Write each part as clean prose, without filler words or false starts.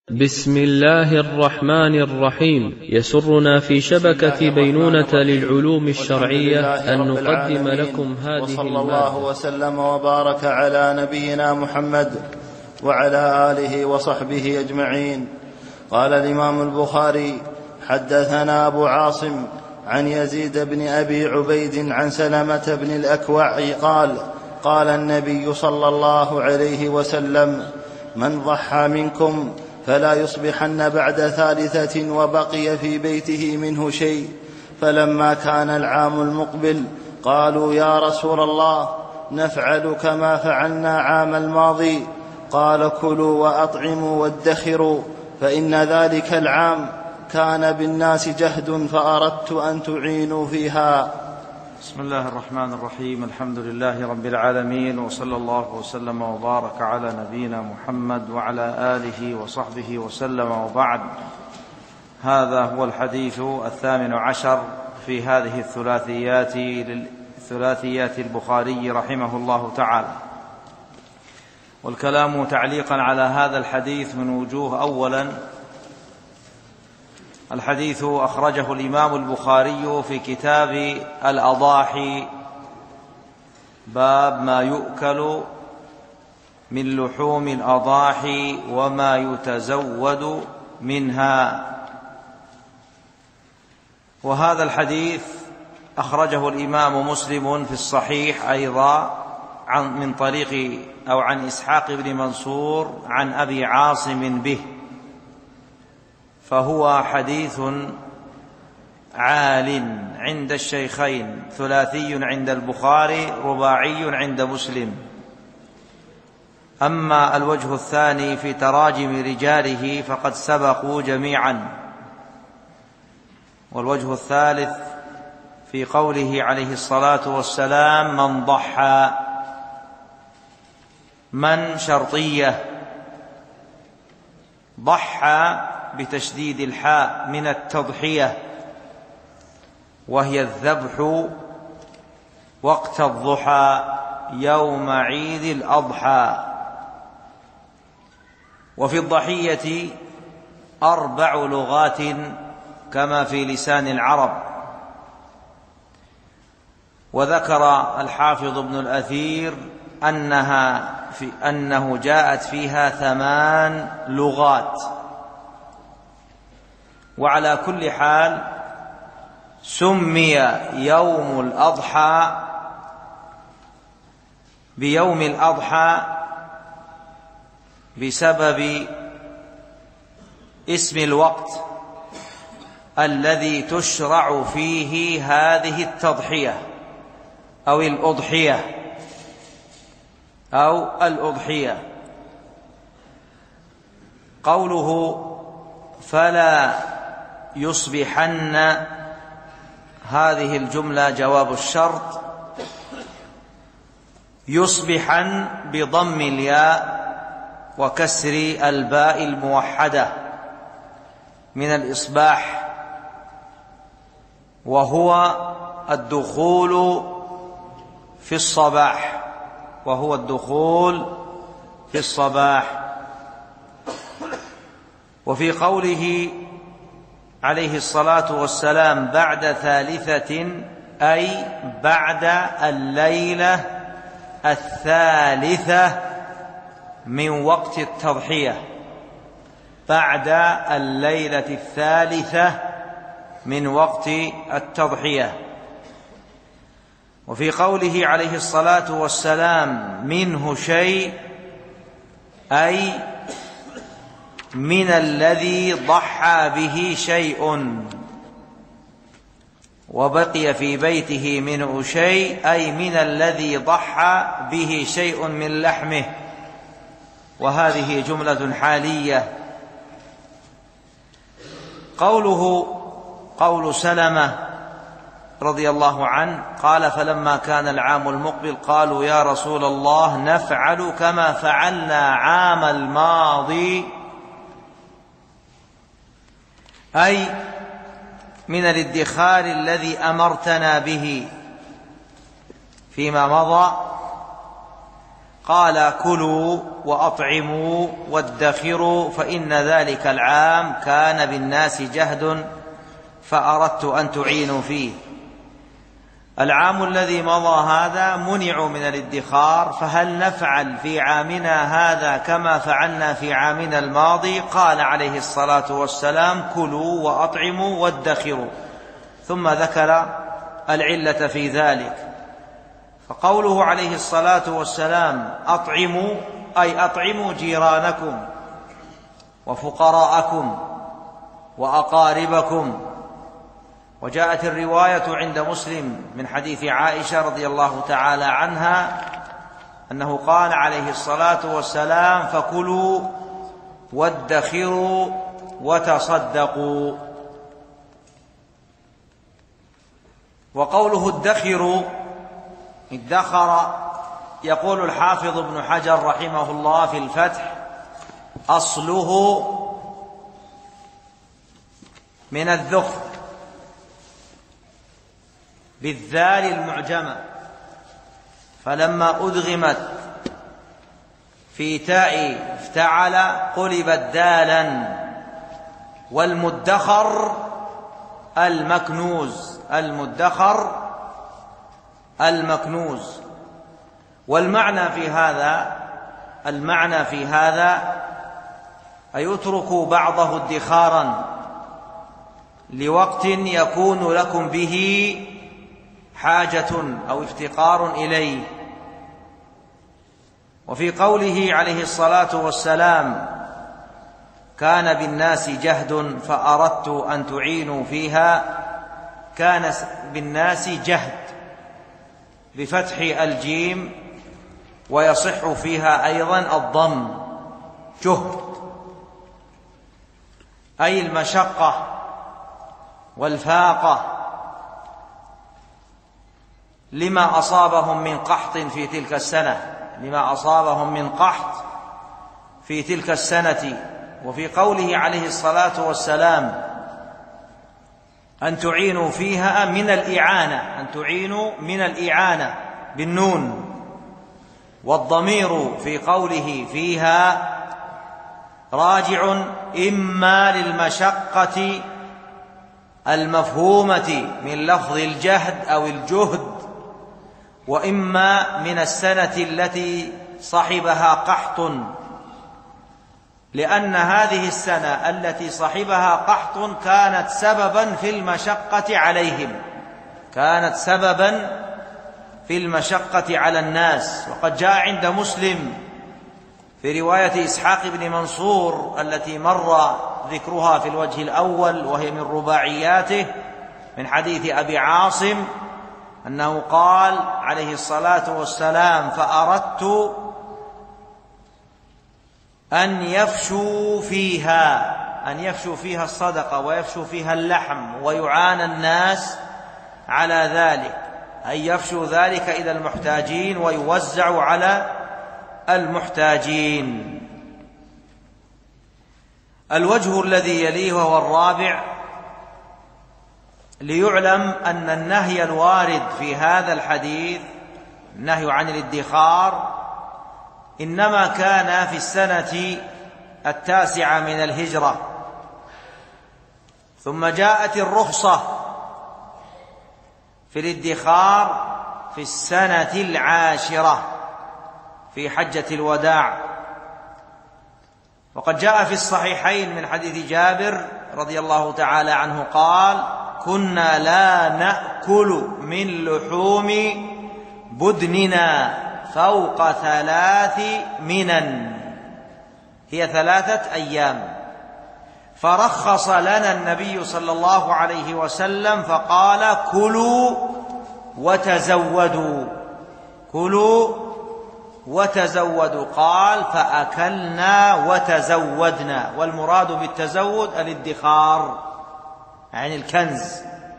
بسم الله الرحمن الرحيم. يسرنا في شبكة بينونة للعلوم الشرعية أن نقدم لكم هذه وصلى الله وسلم وبارك على نبينا محمد وعلى آله وصحبه أجمعين. قال الإمام البخاري: حدثنا أبو عاصم عن يزيد بن أبي عبيد عن سلمة بن الأكوع قال: قال النبي صلى الله عليه وسلم: من ضحى منكم فلا يصبحن بعد ثالثة وبقي في بيته منه شيء. فلما كان العام المقبل قالوا: يا رسول الله، نفعل كما فعلنا عام الماضي. قال: كلوا وأطعموا وادخروا، فإن ذلك العام كان بالناس جهد فأردت أن تعينوا فيها. بسم الله الرحمن الرحيم. الحمد لله رب العالمين، وصلى الله وسلم وبارك على نبينا محمد وعلى آله وصحبه وسلم، وبعد. هذا هو الحديث 18 في هذه الثلاثيات البخاري رحمه الله تعالى. والكلام تعليقا على هذا الحديث من وجوه. أولا، الحديث أخرجه الإمام البخاري في كتاب الأضاحي، باب ما يؤكل من لحوم الأضاحي وما يتزود منها. وهذا الحديث أخرجه الإمام مسلم في الصحيح أيضا من طريق أو عن إسحاق بن منصور عن أبي عاصم به، فهو حديث عال عند الشيخين، ثلاثي عند البخاري، رباعي عند مسلم. أما الوجه الثاني في تراجم رجاله فقد سبقوا جميعا. والوجه الثالث في قوله عليه الصلاة والسلام: من ضحى، من شرطية، ضحى بتشديد الحاء من التضحية، وهي الذبح وقت الضحى يوم عيد الأضحى. وفي الضحية 4 لغات كما في لسان العرب. وذكر الحافظ ابن الأثير أنه جاءت فيها 8 لغات. وعلى كل حال سمي يوم الأضحى بيوم الأضحى بسبب اسم الوقت الذي تشرع فيه هذه التضحية أو الأضحية. قوله فلا يصبحن، هذه الجملة جواب الشرط. يصبحن بضم الياء وكسر الباء الموحدة من الإصباح، وهو الدخول في الصباح. وفي قوله عليه الصلاة والسلام: بعد ثالثة، أي بعد الليلة 3 من وقت التضحية، بعد الليلة 3 من وقت التضحية. وفي قوله عليه الصلاة والسلام: منه شيء، أي من الذي ضحى به شيء، وبقي في بيته منه شيء، أي من الذي ضحى به شيء من لحمه. وهذه جملة حالية. قول سلمة رضي الله عنه قال: فلما كان العام المقبل قالوا: يا رسول الله، نفعل كما فعلنا عام الماضي، أي من الادخار الذي أمرتنا به فيما مضى. قال كلوا وأطعموا وادخروا فإن ذلك العام كان بالناس جهد فأردت أن تعينوا فيه. العام الذي مضى هذا منعوا من الادخار، فهل نفعل في عامنا هذا كما فعلنا في عامنا الماضي؟ قال عليه الصلاة والسلام كلوا وأطعموا وادخروا، ثم ذكر العلة في ذلك. فقوله عليه الصلاة والسلام أطعموا أي أطعموا جيرانكم وفقراءكم وأقاربكم. وجاءت الرواية عند مسلم من حديث عائشة رضي الله تعالى عنها أنه قال عليه الصلاة والسلام فكلوا وادخروا وتصدقوا. وقوله ادخروا ادخر، يقول الحافظ ابن حجر رحمه الله في الفتح أصله من الذخر بالذال المعجمة، فلما أدغمت في تاء افتعل قلبت دالا. والمدخر المكنوز، المدخر المكنوز. والمعنى في هذا أيتركوا بعضه ادخارا لوقت يكون لكم به حاجة أو افتقار إليه. وفي قوله عليه الصلاة والسلام كان بالناس جهد فأردت أن تعينوا فيها، كان بالناس جهد بفتح الجيم، ويصح فيها أيضا الضم جهد، أي المشقة والفاقة لما أصابهم من قحط في تلك السنة، لما أصابهم من قحط في تلك السنة. وفي قوله عليه الصلاة والسلام أن تعينوا فيها من الإعانة، أن تعينوا من الإعانة بالنون. والضمير في قوله فيها راجع إما للمشقة المفهومة من لفظ الجهد أو الجهد، وإما من السنة التي صحبها قحط، لأن هذه السنة التي صحبها قحط كانت سببا في المشقة عليهم، كانت سببا في المشقة على الناس. وقد جاء عند مسلم في رواية إسحاق بن منصور التي مر ذكرها في الوجه الأول وهي من رباعياته من حديث أبي عاصم أنه قال عليه الصلاة والسلام فأردت أن يفشوا فيها الصدقة ويفشوا فيها اللحم ويعان الناس على ذلك، أن يفشوا ذلك إلى المحتاجين ويوزع على المحتاجين. الوجه الذي يليه وهو الرابع، ليعلم أن النهي الوارد في هذا الحديث، النهي عن الادخار، إنما كان في السنة 9 من الهجرة، ثم جاءت الرخصة في الادخار في السنة 10 في حجة الوداع. وقد جاء في الصحيحين من حديث جابر رضي الله تعالى عنه قال كنا لا نأكل من لحوم بدننا فوق 3 منا، هي 3 أيام، فرخص لنا النبي صلى الله عليه وسلم فقال كلوا وتزودوا، كلوا وتزودوا، قال فأكلنا وتزودنا. والمراد بالتزود الادخار يعني الكنز.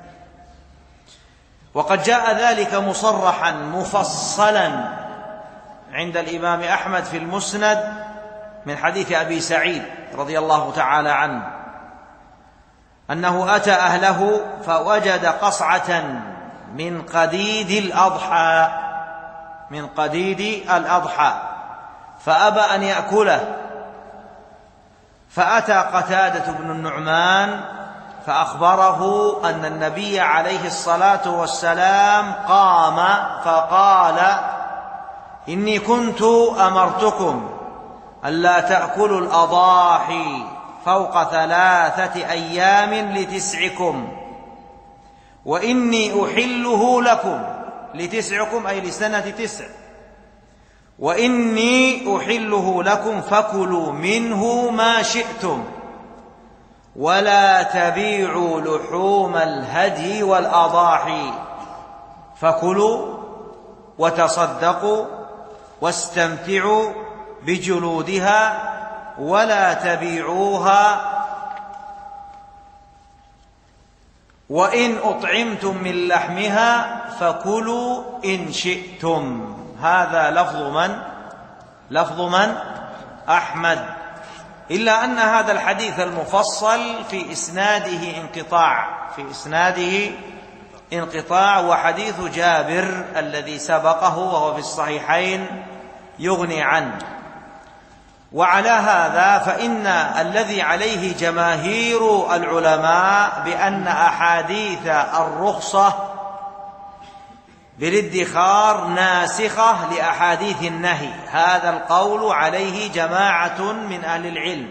وقد جاء ذلك مصرحا مفصلا عند الإمام أحمد في المسند من حديث أبي سعيد رضي الله تعالى عنه أنه أتى أهله فوجد قصعة من قديد الأضحى، من قديد الأضحى، فأبى أن يأكله، فأتى قتادة بن النعمان فأخبره أن النبي عليه الصلاة والسلام قام فقال: إني كنت أمرتكم ألا تأكلوا الأضاحي فوق 3 أيام لتسعكم، وإني أحله لكم، لتسعكم أي لسنة 9، وإني أحله لكم فكلوا منه ما شئتم، ولا تبيعوا لحوم الهدي والأضاحي، فكلوا وتصدقوا واستمتعوا بجلودها ولا تبيعوها، وإن أطعمتم من لحمها فكلوا إن شئتم. هذا لفظ من؟ أحمد. إلا أن هذا الحديث المفصل في إسناده انقطاع، وحديث جابر الذي سبقه وهو في الصحيحين يغني عنه. وعلى هذا فإن الذي عليه جماهير العلماء بأن أحاديث الرخصة بالادخار ناسخة لأحاديث النهي، هذا القول عليه جماعة من أهل العلم.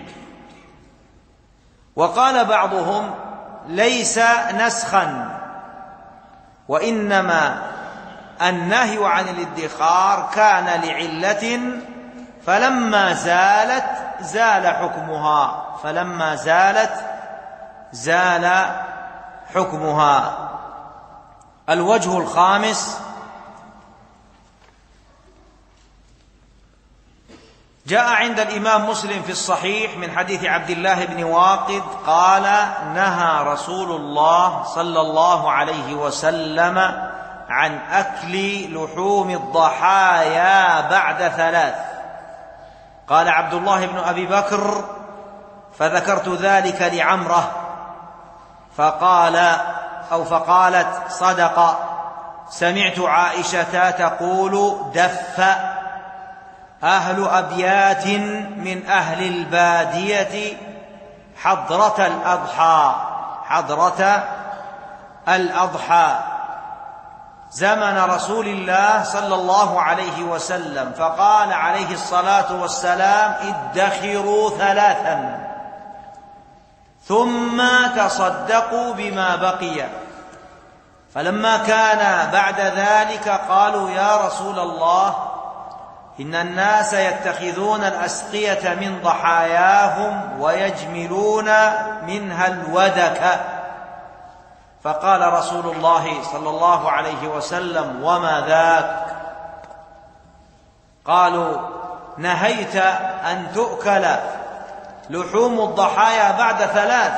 وقال بعضهم: ليس نسخا، وإنما النهي عن الادخار كان لعلة، فلما زالت زال حكمها. الوجه الخامس: جاء عند الإمام مسلم في الصحيح من حديث عبد الله بن واقد قال: نهى رسول الله صلى الله عليه وسلم عن أكل لحوم الضحايا بعد 3. قال عبد الله بن أبي بكر: فذكرت ذلك لعمرة فقالت: صدق، سمعت عائشة تقول: دف أهل أبيات من أهل البادية حضرة الأضحى زمن رسول الله صلى الله عليه وسلم، فقال عليه الصلاة والسلام: ادخروا 3 ثم تصدقوا بما بقي. فلما كان بعد ذلك قالوا: يا رسول الله، إن الناس يتخذون الأسقية من ضحاياهم ويجملون منها الودك. فقال رسول الله صلى الله عليه وسلم: وما ذاك؟ قالوا: نهيت أن تؤكل لحوم الضحايا بعد 3.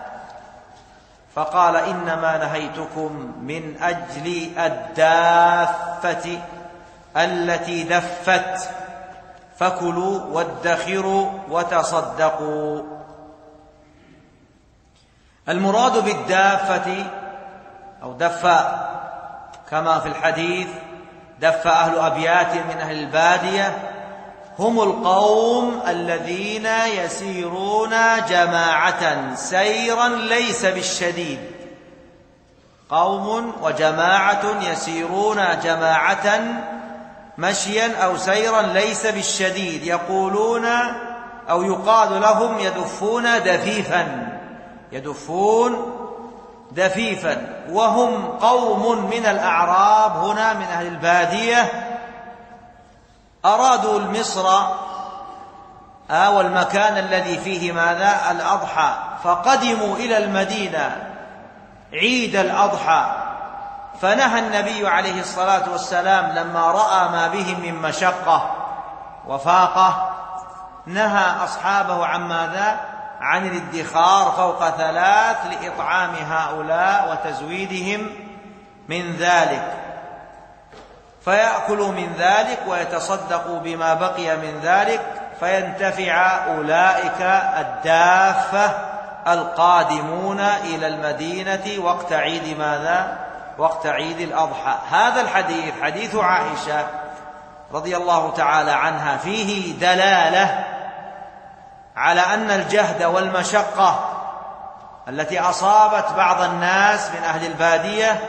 فقال: إنما نهيتكم من أجل الدافة التي دفت، فكلوا وادخروا وتصدقوا. المراد بالدافة أو دفة كما في الحديث: دف أهل أبيات من أهل البادية، هم القوم الذين يسيرون جماعة سيرا ليس بالشديد، قوم وجماعة يسيرون جماعة مشيا أو سيرا ليس بالشديد، يقولون أو يقال لهم يدفون دفيفا، وهم قوم من الأعراب هنا من أهل البادية أرادوا المصر والمكان الذي فيه ماذا؟ الأضحى، فقدموا إلى المدينة عيد الأضحى، فنهى النبي عليه الصلاة والسلام لما رأى ما بهم من مشقة وفاقة، نهى أصحابه عن ماذا؟ عن الادخار فوق 3 لإطعام هؤلاء وتزويدهم من ذلك، فيأكلوا من ذلك ويتصدقوا بما بقي من ذلك، فينتفع أولئك الدافة القادمون إلى المدينة وقت عيد ماذا؟ وقت عيد الأضحى. هذا الحديث حديث عائشة رضي الله تعالى عنها فيه دلالة على أن الجهد والمشقة التي أصابت بعض الناس من أهل البادية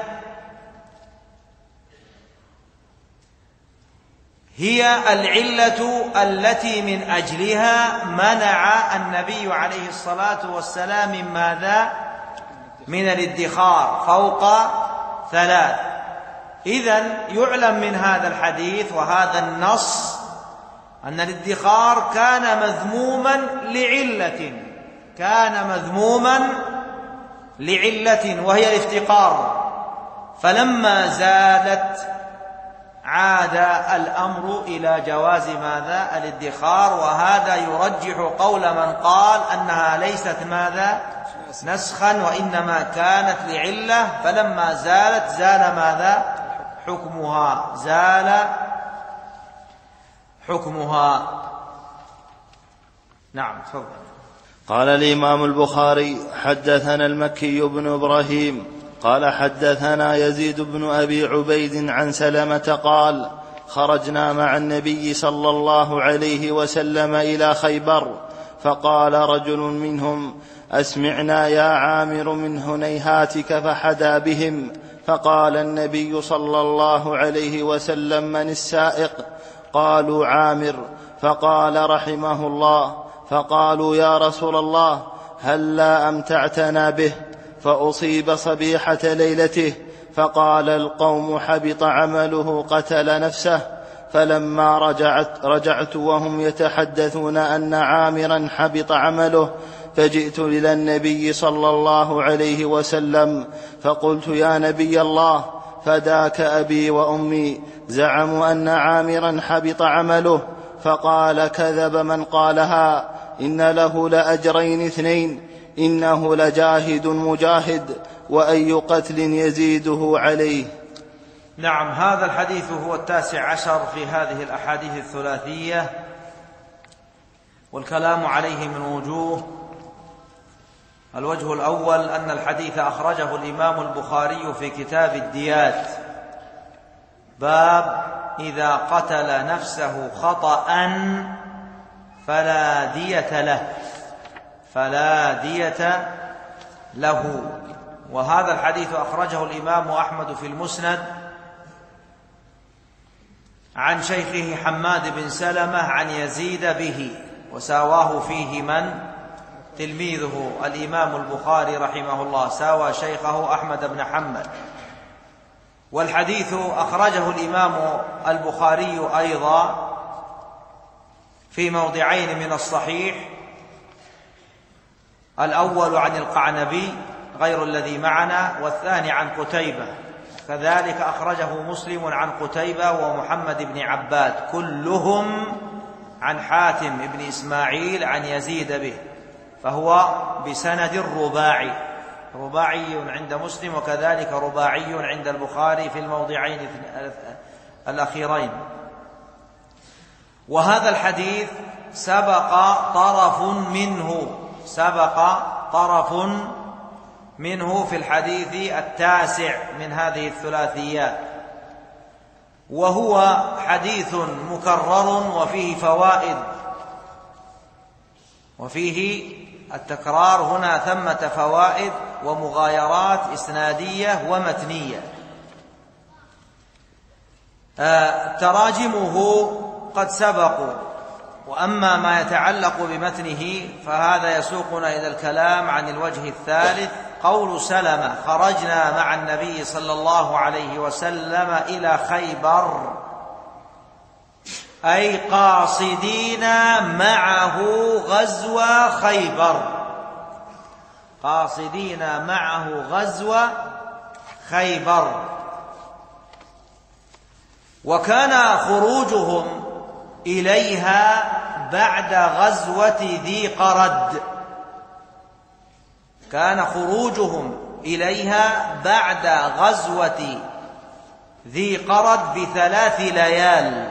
هي العلة التي من أجلها منع النبي عليه الصلاة والسلام من ماذا؟ من الادخار فوق 3. إذن يعلم من هذا الحديث وهذا النص أن الادخار كان مذموما لعلة وهي الافتقار، فلما زالت عاد الأمر إلى جواز ماذا؟ الادخار. وهذا يرجح قول من قال أنها ليست ماذا؟ نسخا، وإنما كانت لعلة، فلما زالت زال ماذا؟ حكمها، زال حكمها. نعم تفضل. قال الإمام البخاري: حدثنا المكي بن إبراهيم قال حدثنا يزيد بن أبي عبيد عن سلمة قال: خرجنا مع النبي صلى الله عليه وسلم إلى خيبر، فقال رجل منهم: أسمعنا يا عامر من هنيهاتك، فحدا بهم. فقال النبي صلى الله عليه وسلم: من السائق؟ قالوا: عامر. فقال رحمه الله: فقالوا: يا رسول الله، هلا أمتعتنا به؟ فأصيب صبيحة ليلته. فقال القوم: حبط عمله، قتل نفسه. فلما رجعت وهم يتحدثون أن عامرا حبط عمله، فجئت إلى النبي صلى الله عليه وسلم فقلت: يا نبي الله، فداك أبي وأمي، زعموا أن عامرا حبط عمله. فقال: كذب من قالها، إن له لأجرين 2، إنه لجاهد مجاهد، وأي قتل يزيده عليه. نعم، هذا الحديث هو 19 في هذه الأحاديث الثلاثية، والكلام عليه من وجوه. الوجه الأول أن الحديث أخرجه الإمام البخاري في كتاب الديات، باب إذا قتل نفسه خطأ فلا دية له. وهذا الحديث أخرجه الإمام أحمد في المسند عن شيخه حماد بن سلمة عن يزيد به، وساواه فيه من؟ تلميذه الإمام البخاري رحمه الله، ساوى شيخه أحمد بن حنبل. والحديث أخرجه الإمام البخاري أيضا في موضعين من الصحيح، الأول عن القعنبي غير الذي معنا، والثاني عن قتيبة. كذلك أخرجه مسلم عن قتيبة ومحمد بن عباد، كلهم عن حاتم بن إسماعيل عن يزيد به، فهو بسند رباعي عند مسلم، وكذلك رباعي عند البخاري في الموضعين الأخيرين. وهذا الحديث سبق طرف منه في الحديث 9 من هذه الثلاثيات، وهو حديث مكرر وفيه فوائد، وفيه التكرار هنا ثمة فوائد ومغايرات إسنادية ومتنية. تراجمه قد سبقوا، وأما ما يتعلق بمتنه فهذا يسوقنا إلى الكلام عن الوجه الثالث. قول سلمة: خرجنا مع النبي صلى الله عليه وسلم إلى خيبر، أي قاصدين معه غزو خيبر. وكان خروجهم إليها بعد غزوة ذي قرد، ب3 ليال.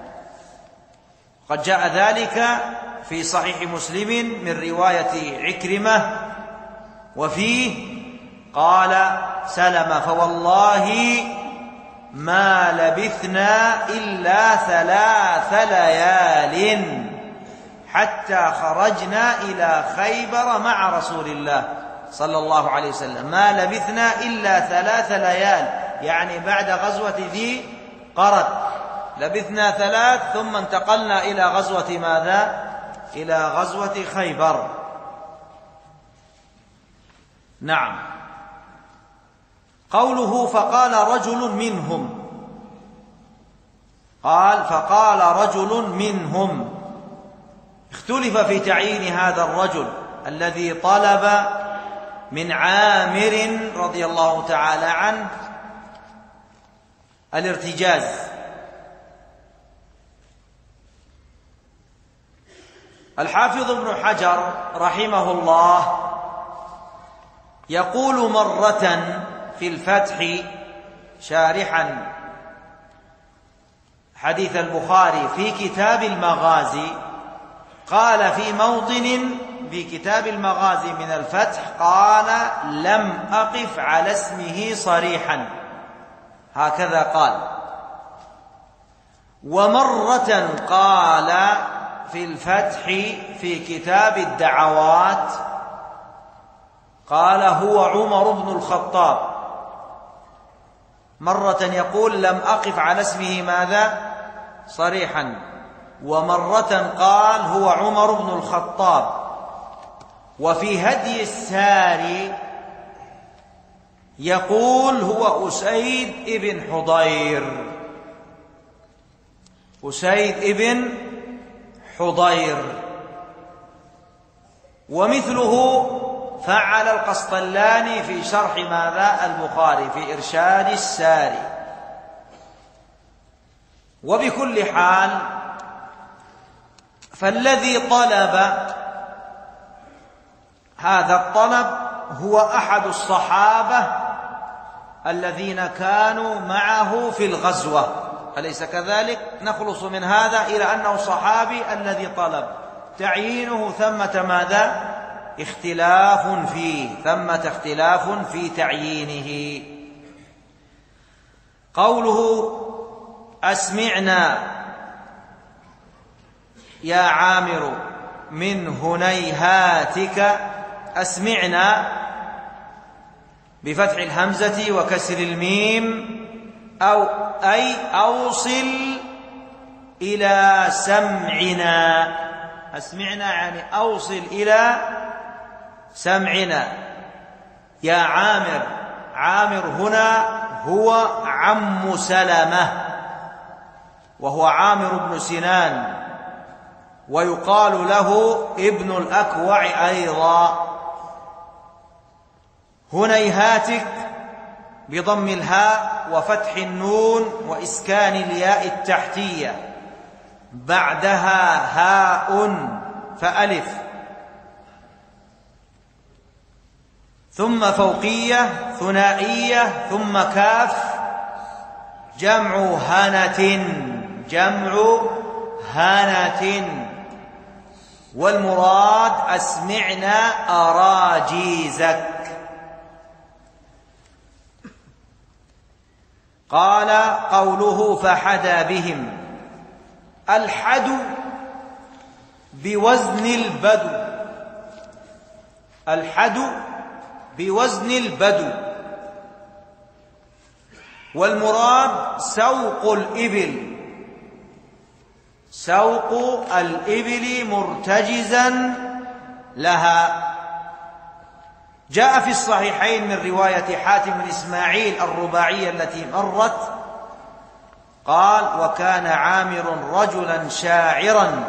قد جاء ذلك في صحيح مسلم من رواية عكرمة، وفيه قال سلمة: فوالله ما لبثنا إلا 3 ليال حتى خرجنا إلى خيبر مع رسول الله صلى الله عليه وسلم. ما لبثنا إلا 3 ليال، يعني بعد غزوة ذي قرد لبثنا 3، ثم انتقلنا إلى غزوة ماذا؟ إلى غزوة خيبر. نعم. قوله فقال رجل منهم، قال فقال رجل منهم، اختلف في تعيين هذا الرجل الذي طلب من عامر رضي الله تعالى عنه الارتجاز. الحافظ ابن حجر رحمه الله يقول مرة في الفتح شارحا حديث البخاري في كتاب المغازي، قال في موطن في كتاب المغازي من الفتح، قال لم أقف على اسمه صريحا، هكذا قال. ومرة قال في الفتح في كتاب الدعوات، قال هو عمر بن الخطاب. مرة يقول لم أقف على اسمه ماذا؟ صريحا. ومرة قال هو عمر بن الخطاب. وفي هدي الساري يقول هو أسيد بن حضير، أسيد بن حضير. ومثله فعل القسطلاني في شرح ماذا؟ البخاري في إرشاد الساري. وبكل حال فالذي طلب هذا الطلب هو أحد الصحابة الذين كانوا معه في الغزوة، أليس كذلك؟ نخلص من هذا إلى أنه صحابي الذي طلب. تعيينه ثمة ماذا؟ اختلاف فيه، ثمة اختلاف في تعيينه. قوله أسمعنا يا عامر من هنيهاتك، أسمعنا بفتح الهمزة وكسر الميم، أي أوصل إلى سمعنا. أسمعنا يعني أوصل إلى سمعنا يا عامر. عامر هنا هو عم سلمة، وهو عامر بن سنان، ويقال له ابن الأكوع أيضا. هنيهاتك بضم الهاء وفتح النون وإسكان الياء التحتية، بعدها هاء فألف، ثم فوقية ثنائية، ثم كاف، جمع هنة، جمع هنة. والمراد أسمعنا أراجيزك. قال قوله فحدا بهم، الحدو بوزن البدو، الحدو بوزن البدو. والمراد سوق الإبل، سوق الإبل مرتجزا لها. جاء في الصحيحين من رواية حاتم بن إسماعيل الرباعية التي مرت، قال وكان عامر رجلا شاعرا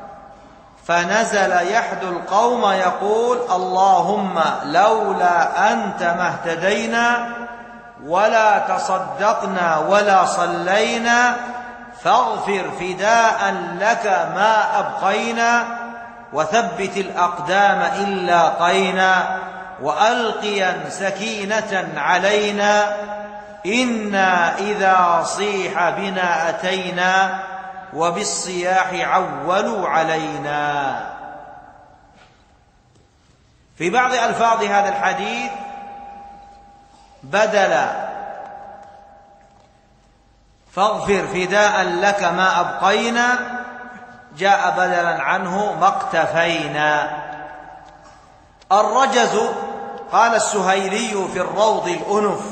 فنزل يحدو القوم يقول اللهم لولا أنت ما اهتدينا ولا تصدقنا ولا صلينا فاغفر فداء لك ما أبقينا وثبت الأقدام إن لاقينا وألقيا سكينة علينا إنا إذا صيح بنا أتينا وبالصياح عولوا علينا. في بعض ألفاظ هذا الحديث بدل فاغفر فداء لك ما أبقينا جاء بدلا عنه ما اقتفينا. الرجز قال السهيلي في الروض الأنف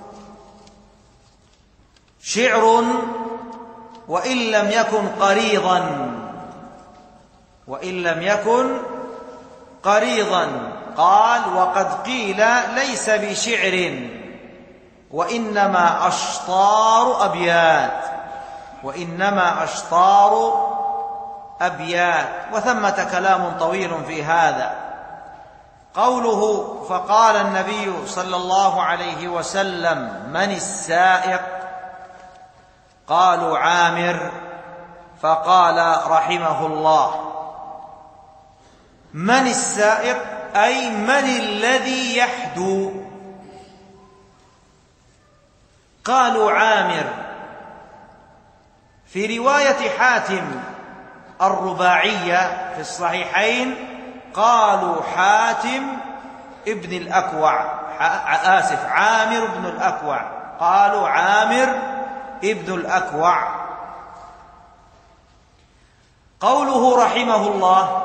شعر وإن لم يكن قريضا، وإن لم يكن قريضا. قال وقد قيل ليس بشعر وإنما أشطار أبيات، وإنما أشطار أبيات. وثمة كلام طويل في هذا. قوله فقال النبي صلى الله عليه وسلم من السائق؟ قالوا عامر، فقال رحمه الله من السائق أي من الذي يحدو. قالوا عامر. في رواية حاتم الرباعية في الصحيحين قالوا حاتم ابن الأكوع، عامر بن الأكوع، قالوا عامر ابن الأكوع. قوله رحمه الله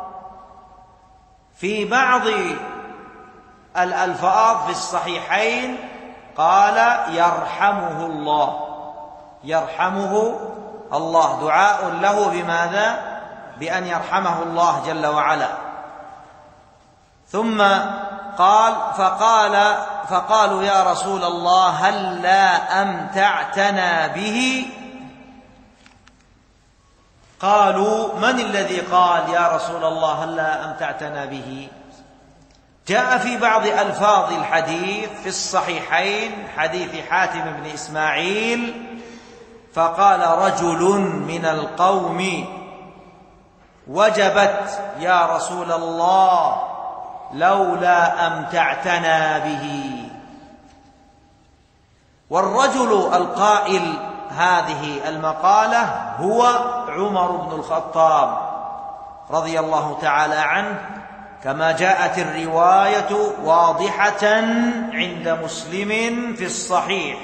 في بعض الألفاظ في الصحيحين قال يرحمه الله، يرحمه الله، دعاء له بماذا؟ بأن يرحمه الله جل وعلا. ثم قال فقالوا يا رسول الله هل لا أمتعتنا به؟ قالوا من الذي قال يا رسول الله هل لا أمتعتنا به؟ جاء في بعض ألفاظ الحديث في الصحيحين حديث حاتم بن إسماعيل فقال رجل من القوم وجبت يا رسول الله لولا أمتعتنا به. والرجل القائل هذه المقالة هو عمر بن الخطاب رضي الله تعالى عنه، كما جاءت الرواية واضحة عند مسلم في الصحيح.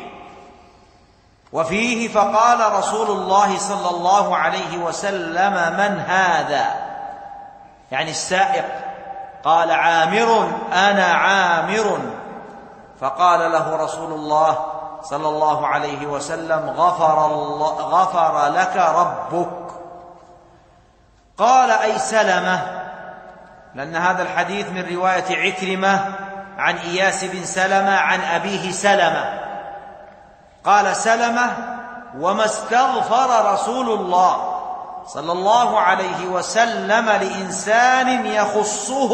وفيه فقال رسول الله صلى الله عليه وسلم من هذا؟ يعني السائق. قال عامر أنا عامر. فقال له رسول الله صلى الله عليه وسلم غفر لك ربك. قال أي سلمة، لأن هذا الحديث من رواية عكرمة عن إياس بن سلمة عن أبيه سلمة. قال سلمة وما استغفر رسول الله صلى الله عليه وسلم لإنسان يخصه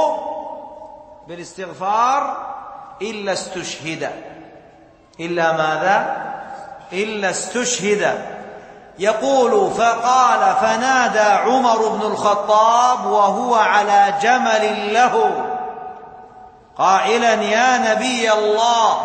بالاستغفار إلا استشهد. إلا ماذا؟ إلا استشهد. يقول فقال فنادى عمر بن الخطاب وهو على جمل له قائلا يا نبي الله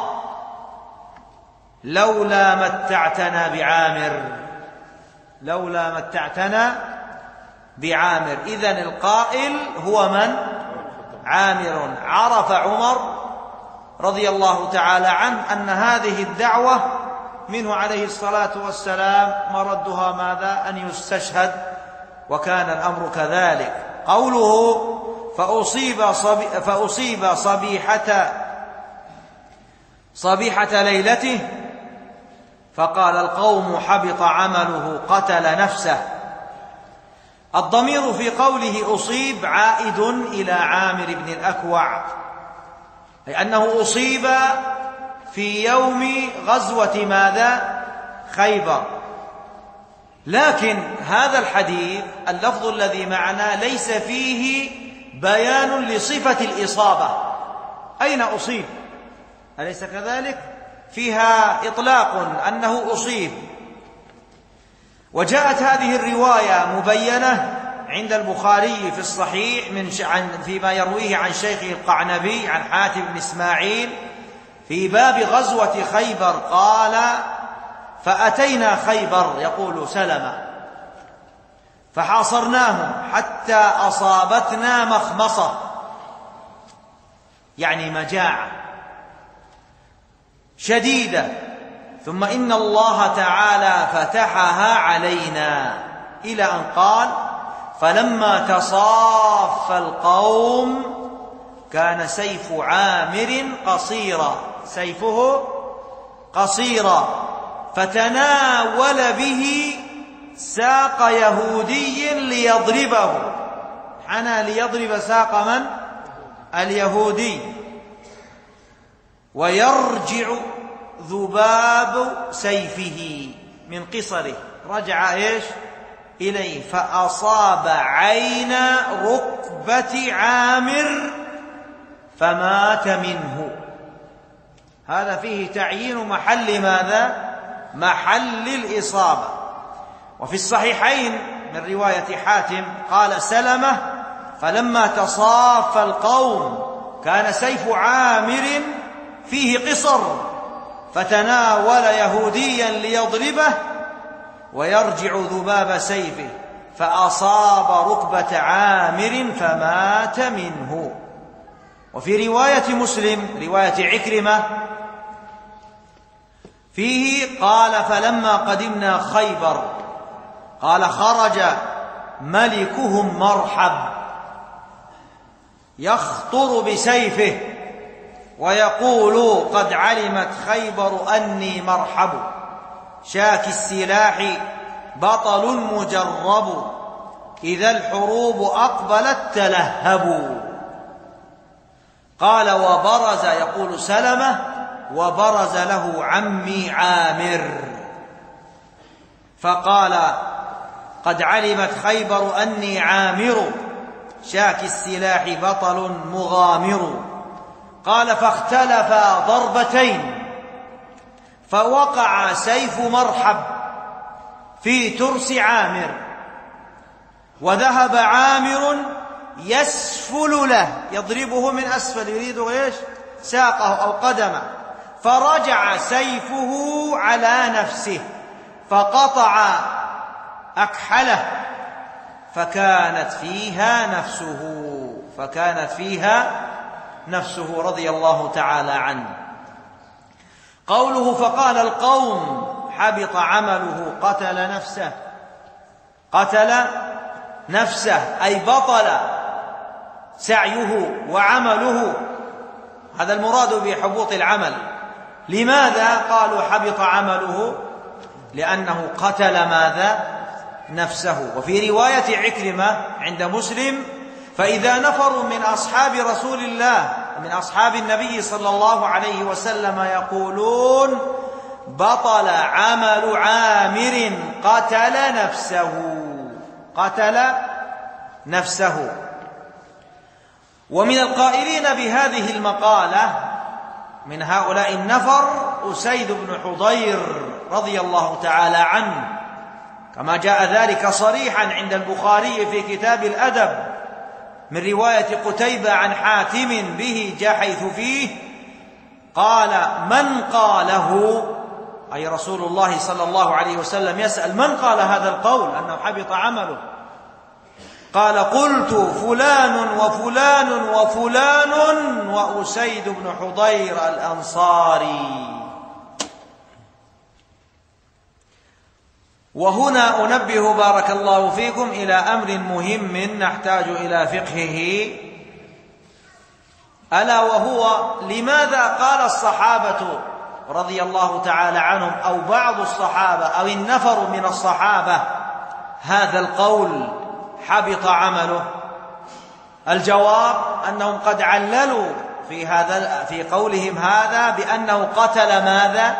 لولا متعتنا بعامر، لولا متعتنا بعامر. إذن القائل هو من؟ عامر. عرف عمر رضي الله تعالى عنه أن هذه الدعوة منه عليه الصلاة والسلام مردها ماذا؟ أن يستشهد، وكان الأمر كذلك. قوله فأصيب صبيحة ليلته فقال القوم حبط عمله قتل نفسه. الضمير في قوله أصيب عائد إلى عامر بن الأكوع، أي أنه أصيب في يوم غزوة ماذا؟ خيبر. لكن هذا الحديث اللفظ الذي معنا ليس فيه بيان لصفة الإصابة، أين أصيب؟ أليس كذلك؟ فيها إطلاق أنه أصيب. وجاءت هذه الرواية مبينة عند البخاري في الصحيح فيما يرويه عن شيخه القعنبي عن حاتم بن إسماعيل في باب غزوة خيبر قال فأتينا خيبر يقول سلمة فحاصرناهم حتى أصابتنا مخمصة، يعني مجاعة شديدة، ثم إن الله تعالى فتحها علينا، إلى أن قال: فلما تصاف القوم كان سيف عامر قصيرا، سيفه قصيرا، فتناول به ساق يهودي ليضربه، حنى ليضرب ساق من؟ اليهودي. ويرجع ذباب سيفه من قصره، رجع إيش؟ إليه، فأصاب عين ركبة عامر فمات منه. هذا فيه تعيين محل ماذا؟ محل الإصابة. وفي الصحيحين من رواية حاتم قال سلمة: فلما تصاف القوم كان سيف عامر فيه قصر، فتناول يهوديا ليضربه، ويرجع ذباب سيفه فأصاب ركبة عامر فمات منه. وفي رواية مسلم رواية عكرمة فيه قال: فلما قدمنا خيبر قال: خرج ملكهم مرحب يخطر بسيفه ويقول: قد علمت خيبر أني مرحب، شاك السلاح بطل مجرب، إذا الحروب أقبلت تلهبوا. قال: وبرز، يقول سلمة: وبرز له عمي عامر فقال: قد علمت خيبر أني عامر، شاك السلاح بطل مغامر. قال: فاختلفا ضربتين، فوقع سيف مرحب في ترس عامر، وذهب عامر يسفل له، يضربه من أسفل، يريد إيش؟ ساقه أو قدمه، فرجع سيفه على نفسه فقطع أكحله، فكانت فيها نفسه رضي الله تعالى عنه. قوله: فقال القوم حبط عمله، قتل نفسه أي بطل سعيه وعمله، هذا المراد بحبوط العمل. لماذا قالوا حبط عمله؟ لأنه قتل ماذا؟ نفسه. وفي رواية عكرمة عند مسلم: فإذا نفر من أصحاب رسول الله، من أصحاب النبي صلى الله عليه وسلم، يقولون: بطل عمل عامر قتل نفسه. ومن القائلين بهذه المقالة من هؤلاء النفر أسيد بن حضير رضي الله تعالى عنه، كما جاء ذلك صريحا عند البخاري في كتاب الأدب من رواية قتيبة عن حاتم به جاء حيث فيه قال: من قاله؟ أي رسول الله صلى الله عليه وسلم يسأل: من قال هذا القول أنه حبط عمله؟ قال: قلت فلان وفلان وفلان وأسيد بن حضير الأنصاري. وهنا أنبه بارك الله فيكم إلى أمر مهم نحتاج إلى فقهه، ألا وهو: لماذا قال الصحابة رضي الله تعالى عنهم أو بعض الصحابة أو النفر من الصحابة هذا القول حبط عمله؟ الجواب أنهم قد عللوا في قولهم هذا بأنه قتل ماذا؟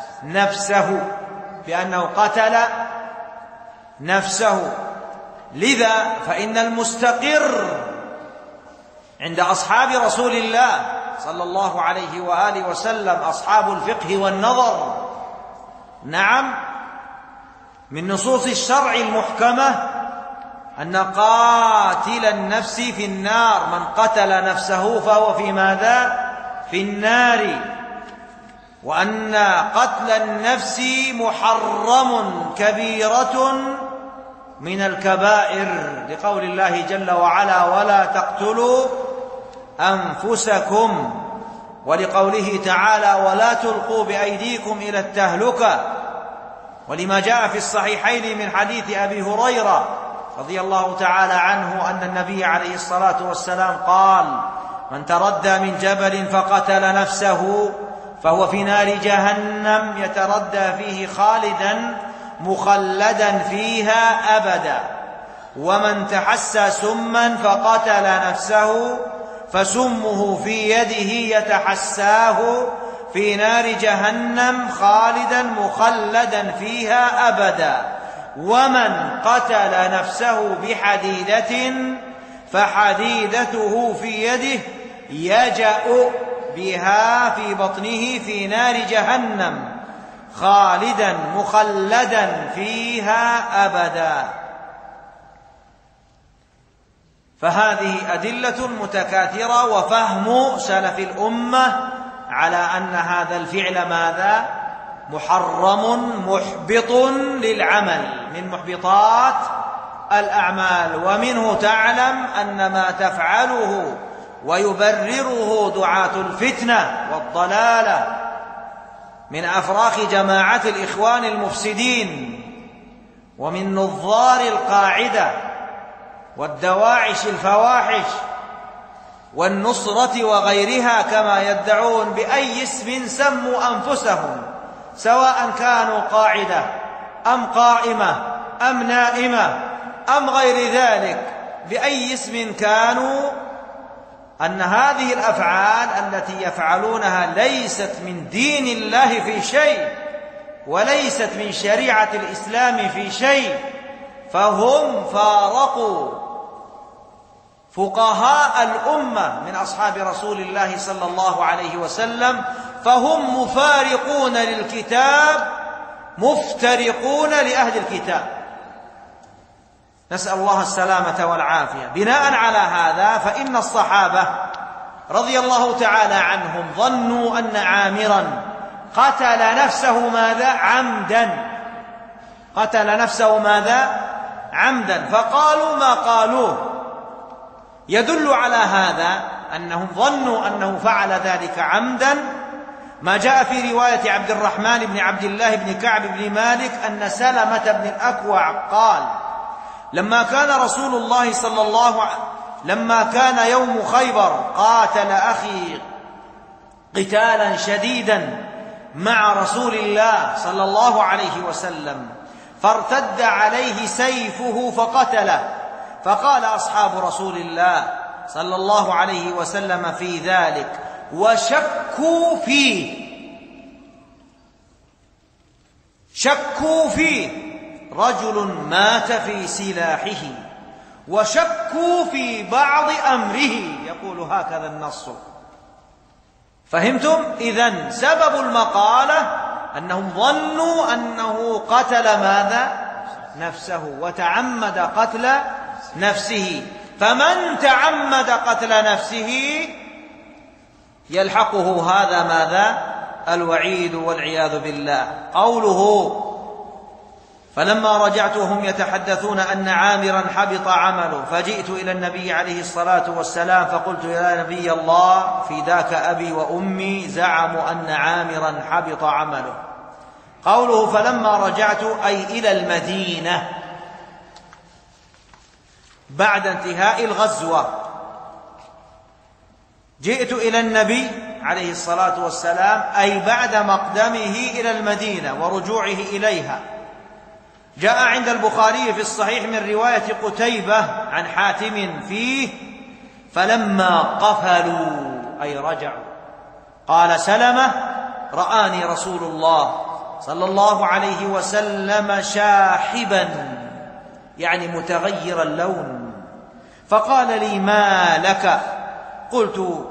نفسه. لذا فإن المستقر عند أصحاب رسول الله صلى الله عليه وآله وسلم أصحاب الفقه والنظر، نعم، من نصوص الشرع المحكمة أن قاتل النفس في النار، من قتل نفسه فهو في ماذا؟ في النار. وأن قتل النفس محرم كبيرة من الكبائر، لقول الله جل وعلا: ولا تقتلوا أنفسكم ولقوله تعالى: ولا تلقوا بأيديكم إلى التهلكة، ولما جاء في الصحيحين من حديث أبي هريرة رضي الله تعالى عنه أن النبي عليه الصلاة والسلام قال: من تردى من جبل فقتل نفسه فهو في نار جهنم يتردى فيه خالدا مخلدا فيها أبدا، ومن تحسى سما فقتل نفسه فسمه في يده يتحساه في نار جهنم خالدا مخلدا فيها أبدا، ومن قتل نفسه بحديدة فحديدته في يده يجأ بها في بطنه في نار جهنم خالدا مخلدا فيها أبدا. فهذه أدلة متكاثرة، وفهم سلف الأمة على أن هذا الفعل ماذا؟ محرم محبط للعمل، من محبطات الأعمال. ومنه تعلم أن ما تفعله ويبرره دعاة الفتنة والضلالة من أفراخ جماعة الإخوان المفسدين، ومن نظار القاعدة والدواعش الفواحش والنصرة وغيرها، كما يدعون بأي اسم سموا أنفسهم، سواء كانوا قاعدة أم قائمة أم نائمة أم غير ذلك، بأي اسم كانوا، أن هذه الأفعال التي يفعلونها ليست من دين الله في شيء، وليست من شريعة الإسلام في شيء، فهم فارقوا فقهاء الأمة من أصحاب رسول الله صلى الله عليه وسلم، فهم مفارقون للكتاب مفترقون لأهل الكتاب، نسأل الله السلامة والعافية. بناء على هذا فإن الصحابة رضي الله تعالى عنهم ظنوا أن عامرا قتل نفسه ماذا؟ عمدا، قتل نفسه ماذا؟ عمدا، فقالوا ما قالوه. يدل على هذا أنهم ظنوا أنه فعل ذلك عمدا ما جاء في رواية عبد الرحمن بن عبد الله بن كعب بن مالك أن سلمة بن الأكوع قال: لما كان يوم خيبر قاتل أخي قتالا شديدا مع رسول الله صلى الله عليه وسلم، فارتد عليه سيفه فقتله، فقال أصحاب رسول الله صلى الله عليه وسلم في ذلك وشكوا فيه رجل مات في سلاحه، وشكوا في بعض أمره، يقول هكذا النص. فهمتم؟ إذن سبب المقالة أنهم ظنوا أنه قتل ماذا؟ نفسه، وتعمد قتل نفسه. فمن تعمد قتل نفسه يلحقه هذا ماذا؟ الوعيد والعياذ بالله. قوله: فلما رجعت وهم يتحدثون أن عامرا حبط عمله فجئت إلى النبي عليه الصلاة والسلام فقلت: يا نبي الله، فداك أبي وأمي، زعموا أن عامرا حبط عمله. قوله فلما رجعت أي إلى المدينة بعد انتهاء الغزوة، جئت إلى النبي عليه الصلاة والسلام أي بعد مقدمه إلى المدينة ورجوعه إليها. جاء عند البخاري في الصحيح من رواية قتيبة عن حاتم فيه: فلما قفلوا أي رجعوا، قال سلمة: رآني رسول الله صلى الله عليه وسلم شاحبا، يعني متغير اللون، فقال لي: ما لك؟ قلت: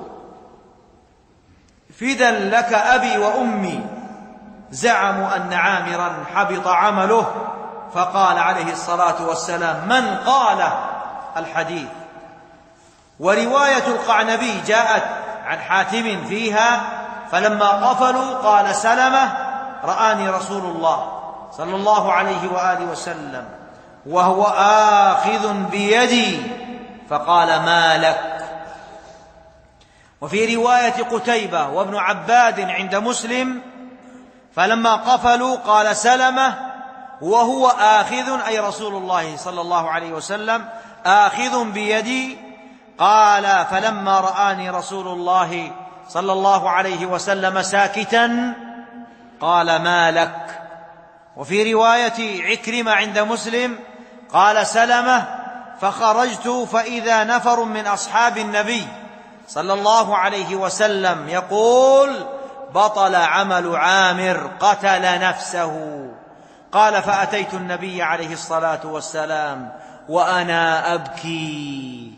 فدا لك أبي وأمي، زعموا أن عامرا حبط عمله. فقال عليه الصلاة والسلام: من قال الحديث. ورواية القعنبي جاءت عن حاتم فيها: فلما قفلوا قال سلمة: رآني رسول الله صلى الله عليه وآله وسلم وهو آخذ بيدي، فقال: ما لك؟ وفي رواية قتيبة وابن عباد عند مسلم: فلما قفلوا قال سلمة وهو آخذ، أي رسول الله صلى الله عليه وسلم، آخذ بيدي، قال: فلما رآني رسول الله صلى الله عليه وسلم ساكتا قال: ما لك. وفي رواية عكرمة عند مسلم قال سلمة: فخرجت فإذا نفر من أصحاب النبي صلى الله عليه وسلم يقول: بطل عمل عامر، قتل نفسه. قال: فأتيت النبي عليه الصلاة والسلام وأنا أبكي،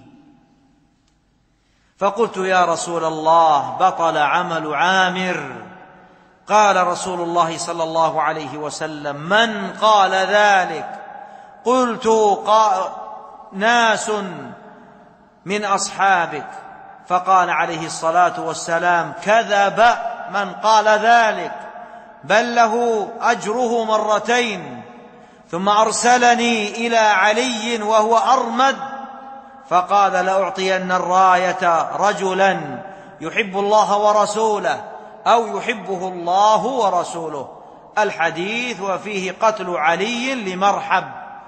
فقلت: يا رسول الله، بطل عمل عامر. قال رسول الله صلى الله عليه وسلم: من قال ذلك؟ قلت: ناس من أصحابك. فقال عليه الصلاة والسلام: كذب من قال ذلك، بل له أجره مرتين. ثم أرسلني إلى علي وهو أرمد فقال: لأعطين الراية رجلا يحب الله ورسوله أو يحبه الله ورسوله. الحديث وفيه قتل علي لمرحب،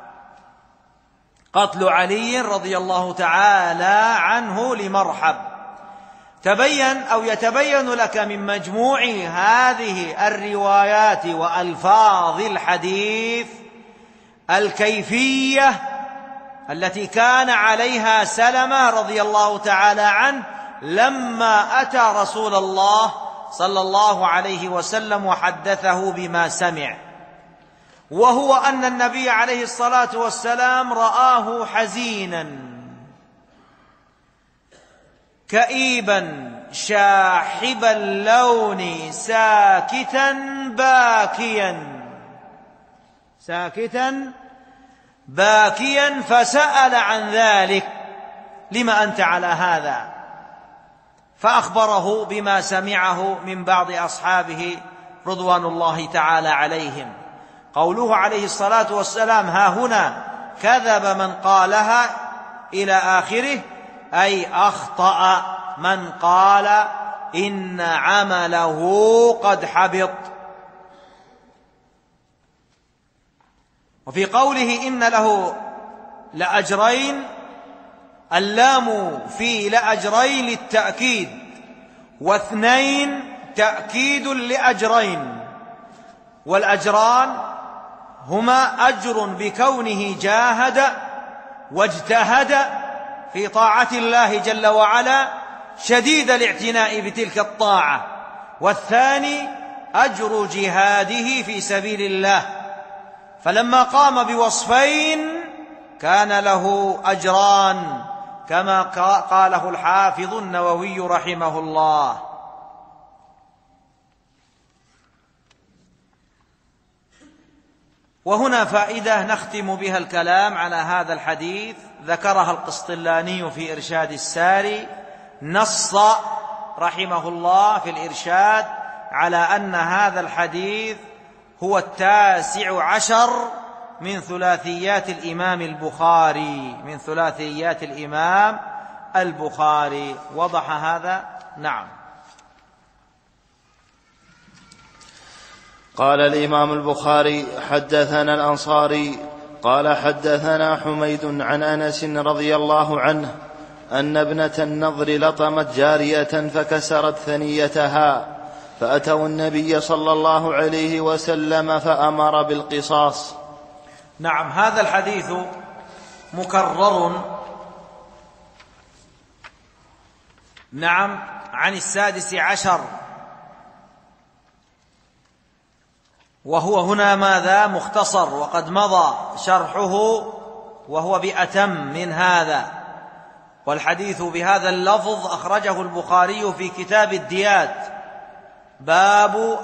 قتل علي رضي الله تعالى عنه لمرحب. تبين أو يتبين لك من مجموع هذه الروايات وألفاظ الحديث الكيفية التي كان عليها سلمة رضي الله تعالى عنه لما أتى رسول الله صلى الله عليه وسلم وحدثه بما سمع، وهو أن النبي عليه الصلاة والسلام رآه حزينا كئيبا شاحب اللون ساكتا باكيا فسأل عن ذلك: لما أنت على هذا؟ فأخبره بما سمعه من بعض أصحابه رضوان الله تعالى عليهم. قوله عليه الصلاة والسلام ها هنا: كذب من قالها إلى آخره، أي أخطأ من قال إن عمله قد حبط. وفي قوله إن له لأجرين، اللام في لأجرين للتأكيد، واثنين تأكيد لأجرين، والأجران هما أجر بكونه جاهد واجتهد في طاعة الله جل وعلا شديد الاعتناء بتلك الطاعة، والثاني أجر جهاده في سبيل الله. فلما قام بوصفين كان له أجران، كما قاله الحافظ النووي رحمه الله. وهنا فائدة نختم بها الكلام على هذا الحديث، ذكرها القسطلاني في إرشاد الساري. نص رحمه الله في الإرشاد على أن هذا الحديث هو 19 من ثلاثيات الإمام البخاري، وضح هذا؟ نعم. قال الإمام البخاري: حدثنا الأنصاري قال حدثنا حميد عن أنس رضي الله عنه أن ابنة النضر لطمت جارية فكسرت ثنيتها، فأتوا النبي صلى الله عليه وسلم فأمر بالقصاص. نعم، هذا الحديث مكرر عن 16، وهو هنا ماذا؟ مختصر، وقد مضى شرحه وهو بأتم من هذا. والحديث بهذا اللفظ أخرجه البخاري في كتاب الديات، باب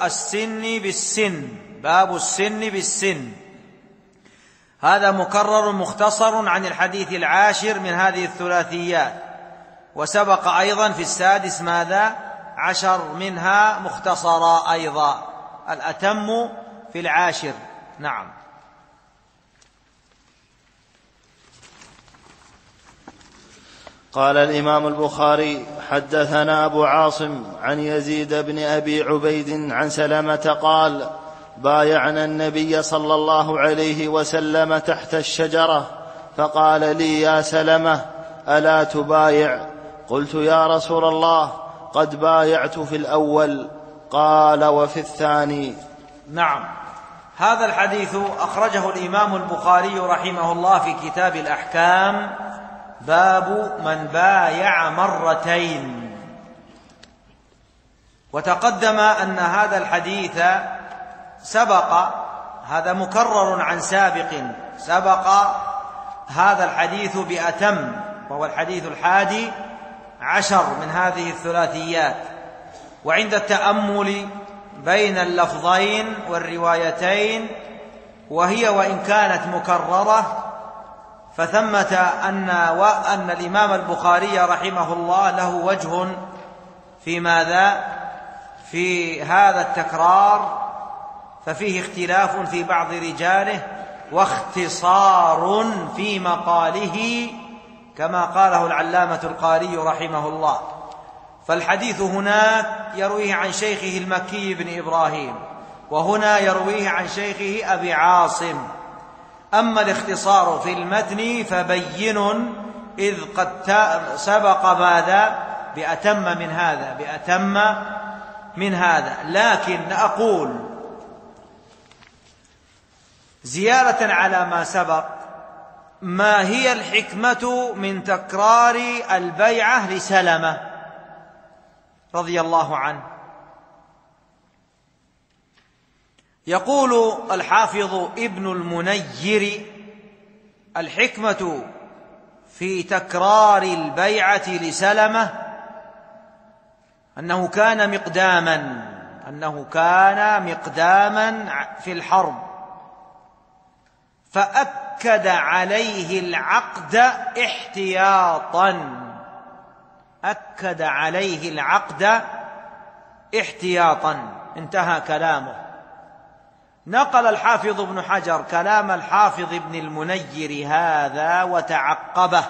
السن بالسن. هذا مكرر مختصر عن الحديث 10 من هذه الثلاثيات، وسبق أيضا في 6 ماذا؟ 10 منها مختصرة أيضا، الأتم في 10. نعم. قال الإمام البخاري: حدثنا أبو عاصم عن يزيد بن أبي عبيد عن سلمة قال بايعنا النبي صلى الله عليه وسلم تحت الشجرة فقال لي يا سلمة ألا تبايع؟ قلت يا رسول الله قد بايعت في الأول. قال وفي الثاني. نعم. هذا الحديث أخرجه الإمام البخاري رحمه الله في كتاب الأحكام، باب من بايع مرتين. وتقدم أن هذا الحديث سبق، هذا مكرر عن سابق، سبق هذا الحديث بأتم، وهو الحديث 11 من هذه الثلاثيات. وعند التأمل بين اللفظين والروايتين، وهي وإن كانت مكررة، فثمة أن الإمام البخاري رحمه الله له وجه في ماذا؟ في هذا التكرار، ففيه اختلاف في بعض رجاله واختصار في مقاله، كما قاله العلامة القاري رحمه الله. فالحديث هناك يرويه عن شيخه المكي بن إبراهيم، وهنا يرويه عن شيخه أبي عاصم. أما الاختصار في المتن فبين، إذ قد سبق ماذا؟ بأتم من هذا. لكن أقول زيادة على ما سبق، ما هي الحكمة من تكرار البيعة لسلمة رضي الله عنه؟ يقول الحافظ ابن المنير: الحكمة في تكرار البيعة لسلمة أنه كان مقداما في الحرب، فأكد عليه العقد احتياطا. انتهى كلامه. نقل الحافظ ابن حجر كلام الحافظ ابن المنير هذا وتعقبه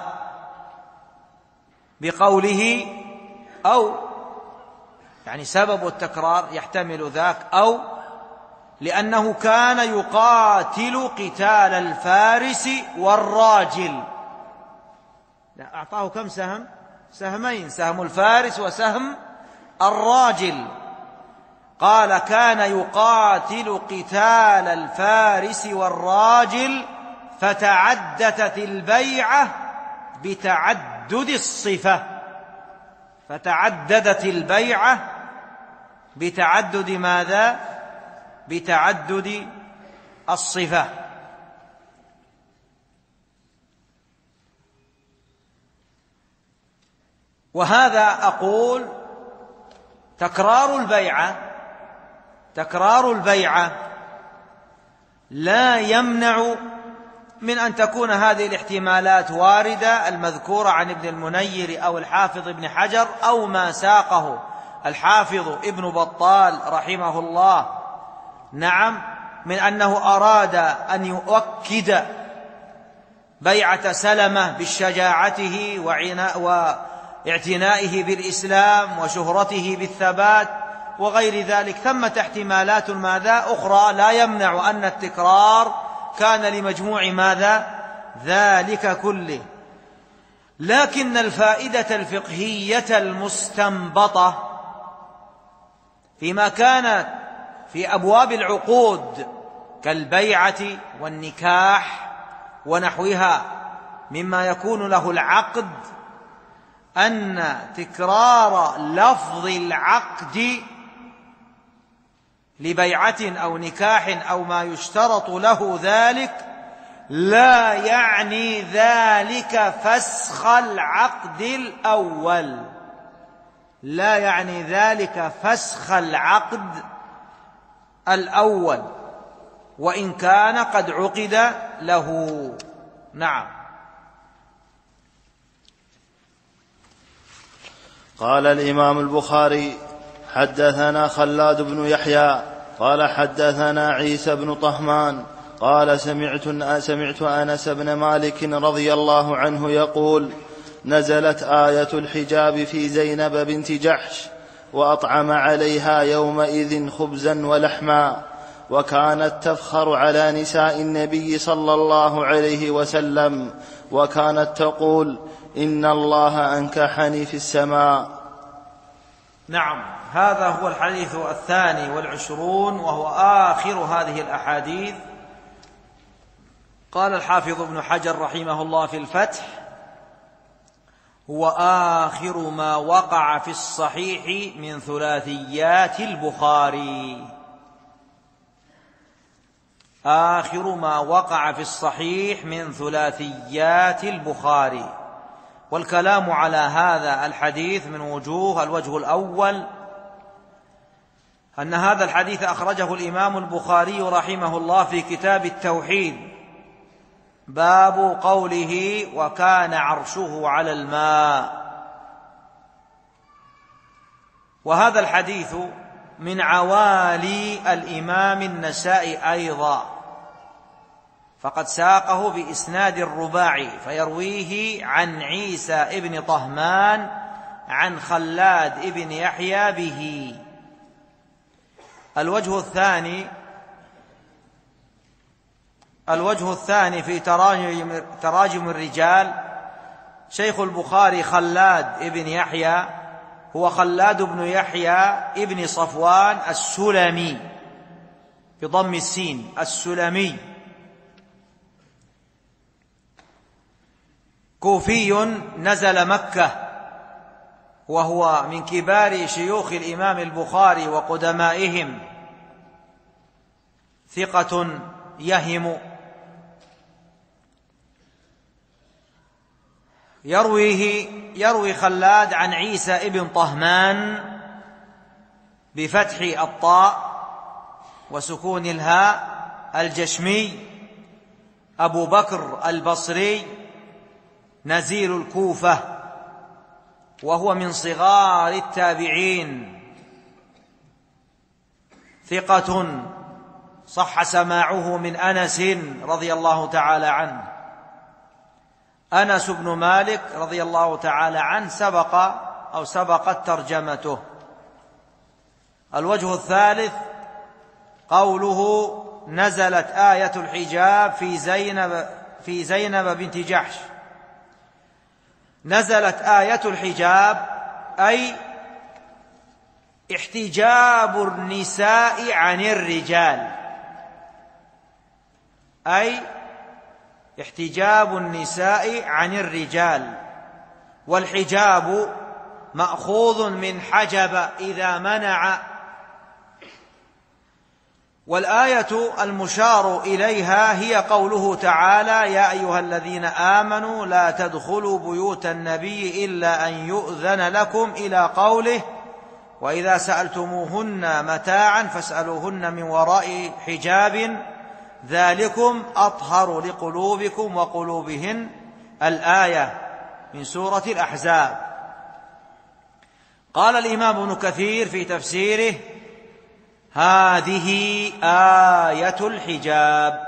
بقوله أو، يعني سبب التكرار يحتمل ذاك، أو لأنه كان يقاتل قتال الفارس والراجل. أعطاه كم سهم؟ سهمين، سهم الفارس وسهم الراجل. قال كان يقاتل قتال الفارس والراجل، فتعددت البيعة بتعدد الصفة. بتعدد ماذا؟ بتعدد الصفة. وهذا أقول تكرار البيعة لا يمنع من أن تكون هذه الاحتمالات واردة المذكورة عن ابن المنير أو الحافظ ابن حجر أو ما ساقه الحافظ ابن بطال رحمه الله، نعم، من أنه أراد أن يؤكد بيعة سلمة بشجاعته واعتنائه بالإسلام وشهرته بالثبات وغير ذلك. ثمة احتمالات ماذا أخرى لا يمنع أن التكرار كان لمجموع ماذا؟ ذلك كله. لكن الفائدة الفقهية المستنبطة فيما كانت في أبواب العقود كالبيعة والنكاح ونحوها مما يكون له العقد، أن تكرار لفظ العقد لبيعة أو نكاح أو ما يشترط له ذلك لا يعني ذلك فسخ العقد الأول، لا يعني ذلك فسخ العقد الأول وإن كان قد عقد له. نعم. قال الإمام البخاري: حدثنا خلاد بن يحيى قال حدثنا عيسى بن طهمان قال سمعت أنس بن مالك رضي الله عنه يقول: نزلت آية الحجاب في زينب بنت جحش وأطعم عليها يومئذ خبزا ولحما، وكانت تفخر على نساء النبي صلى الله عليه وسلم، وكانت تقول: إن الله أنكحني في السماء. نعم، هذا هو الحديث 22 وهو آخر هذه الأحاديث. قال الحافظ ابن حجر رحمه الله في الفتح: هو آخر ما وقع في الصحيح من ثلاثيات البخاري. آخر ما وقع في الصحيح من ثلاثيات البخاري. والكلام على هذا الحديث من وجوه: الوجه الأول أن هذا الحديث أخرجه الإمام البخاري رحمه الله في كتاب التوحيد، باب قوله: وكان عرشه على الماء. وهذا الحديث من عوالي الإمام النسائي أيضا، فقد ساقه بإسناد الرباعي، فيرويه عن عيسى ابن طهمان عن خلاد ابن يحيى به. الوجه الثاني في تراجم الرجال: شيخ البخاري خلاد ابن يحيى هو خلاد بن يحيى ابن صفوان السلمي بضم السين، السلمي، كوفي نزل مكة، وهو من كبار شيوخ الإمام البخاري وقدمائهم، ثقة يهم. يروي خلاد عن عيسى ابن طهمان بفتح الطاء وسكون الهاء الجشمي، أبو بكر البصري، نزيل الكوفة، وهو من صغار التابعين، ثقة صح سماعه من أنس رضي الله تعالى عنه. أنس بن مالك رضي الله تعالى عنه سبقت ترجمته. الوجه الثالث قوله: نزلت آية الحجاب في زينب بنت جحش. نزلت آية الحجاب أي احتجاب النساء عن الرجال، أي احتجاب النساء عن الرجال. والحجاب مأخوذ من حجب إذا منع. والآية المشار إليها هي قوله تعالى: يا أيها الذين آمنوا لا تدخلوا بيوت النبي إلا أن يؤذن لكم، إلى قوله: وإذا سألتموهن متاعا فاسألوهن من وراء حجاب ذلكم أطهر لقلوبكم وقلوبهن، الآية من سورة الأحزاب. قال الإمام ابن كثير في تفسيره: هذه آية الحجاب،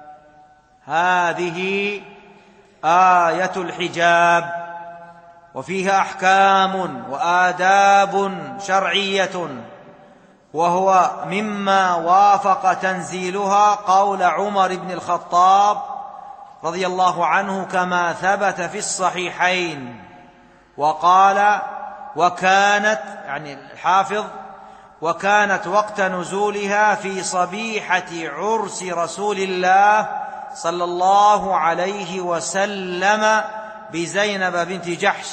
هذه آية الحجاب، وفيها أحكام وآداب شرعية، وهو مما وافق تنزيلها قول عمر بن الخطاب رضي الله عنه كما ثبت في الصحيحين. وقال: وكانت، يعني الحافظ، وكانت وقت نزولها في صبيحة عرس رسول الله صلى الله عليه وسلم بزينب بنت جحش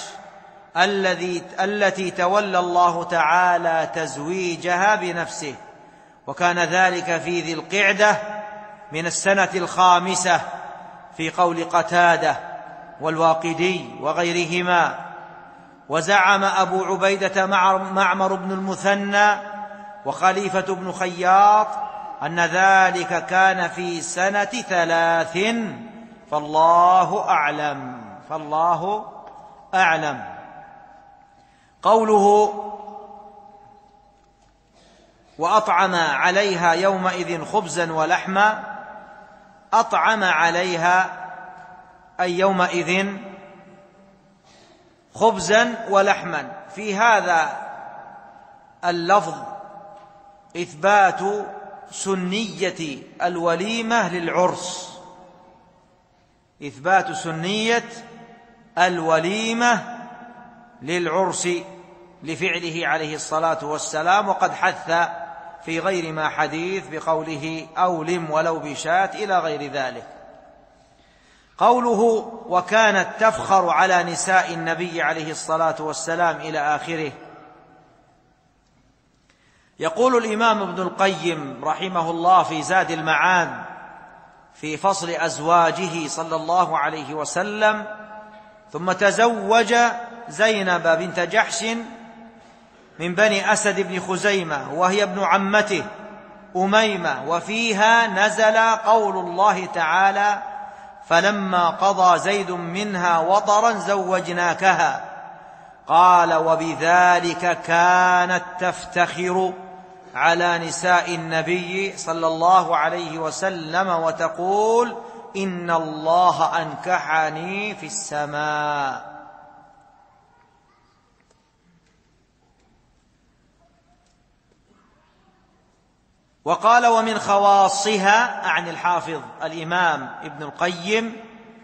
التي تولى الله تعالى تزويجها بنفسه، وكان ذلك في ذي القعدة من السنة 5 في قول قتادة والواقدي وغيرهما. وزعم أبو عبيدة معمر بن المثنى وخليفة بن خياط أن ذلك كان في سنة 3، فالله أعلم. قوله: وأطعم عليها يومئذ خبزا ولحما، أطعم عليها أي يومئذ خبزا ولحما. في هذا اللفظ إثبات سنية الوليمة للعرس، إثبات سنية الوليمة للعرس لفعله عليه الصلاة والسلام، وقد حث في غير ما حديث بقوله أولم ولو بشاة إلى غير ذلك. قوله وكانت تفخر على نساء النبي عليه الصلاة والسلام إلى آخره. يقول الإمام ابن القيم رحمه الله في زاد المعاد في فصل أزواجه صلى الله عليه وسلم: ثم تزوج زينب بنت جحش من بني أسد بن خزيمة وهي ابن عمته أميمة، وفيها نزل قول الله تعالى: فلما قضى زيد منها وطرا زوجناكها. قال: وبذلك كانت تفتخر على نساء النبي صلى الله عليه وسلم وتقول: إن الله أنكحني في السماء. وقال: ومن خواصها، عن الحافظ الإمام ابن القيم،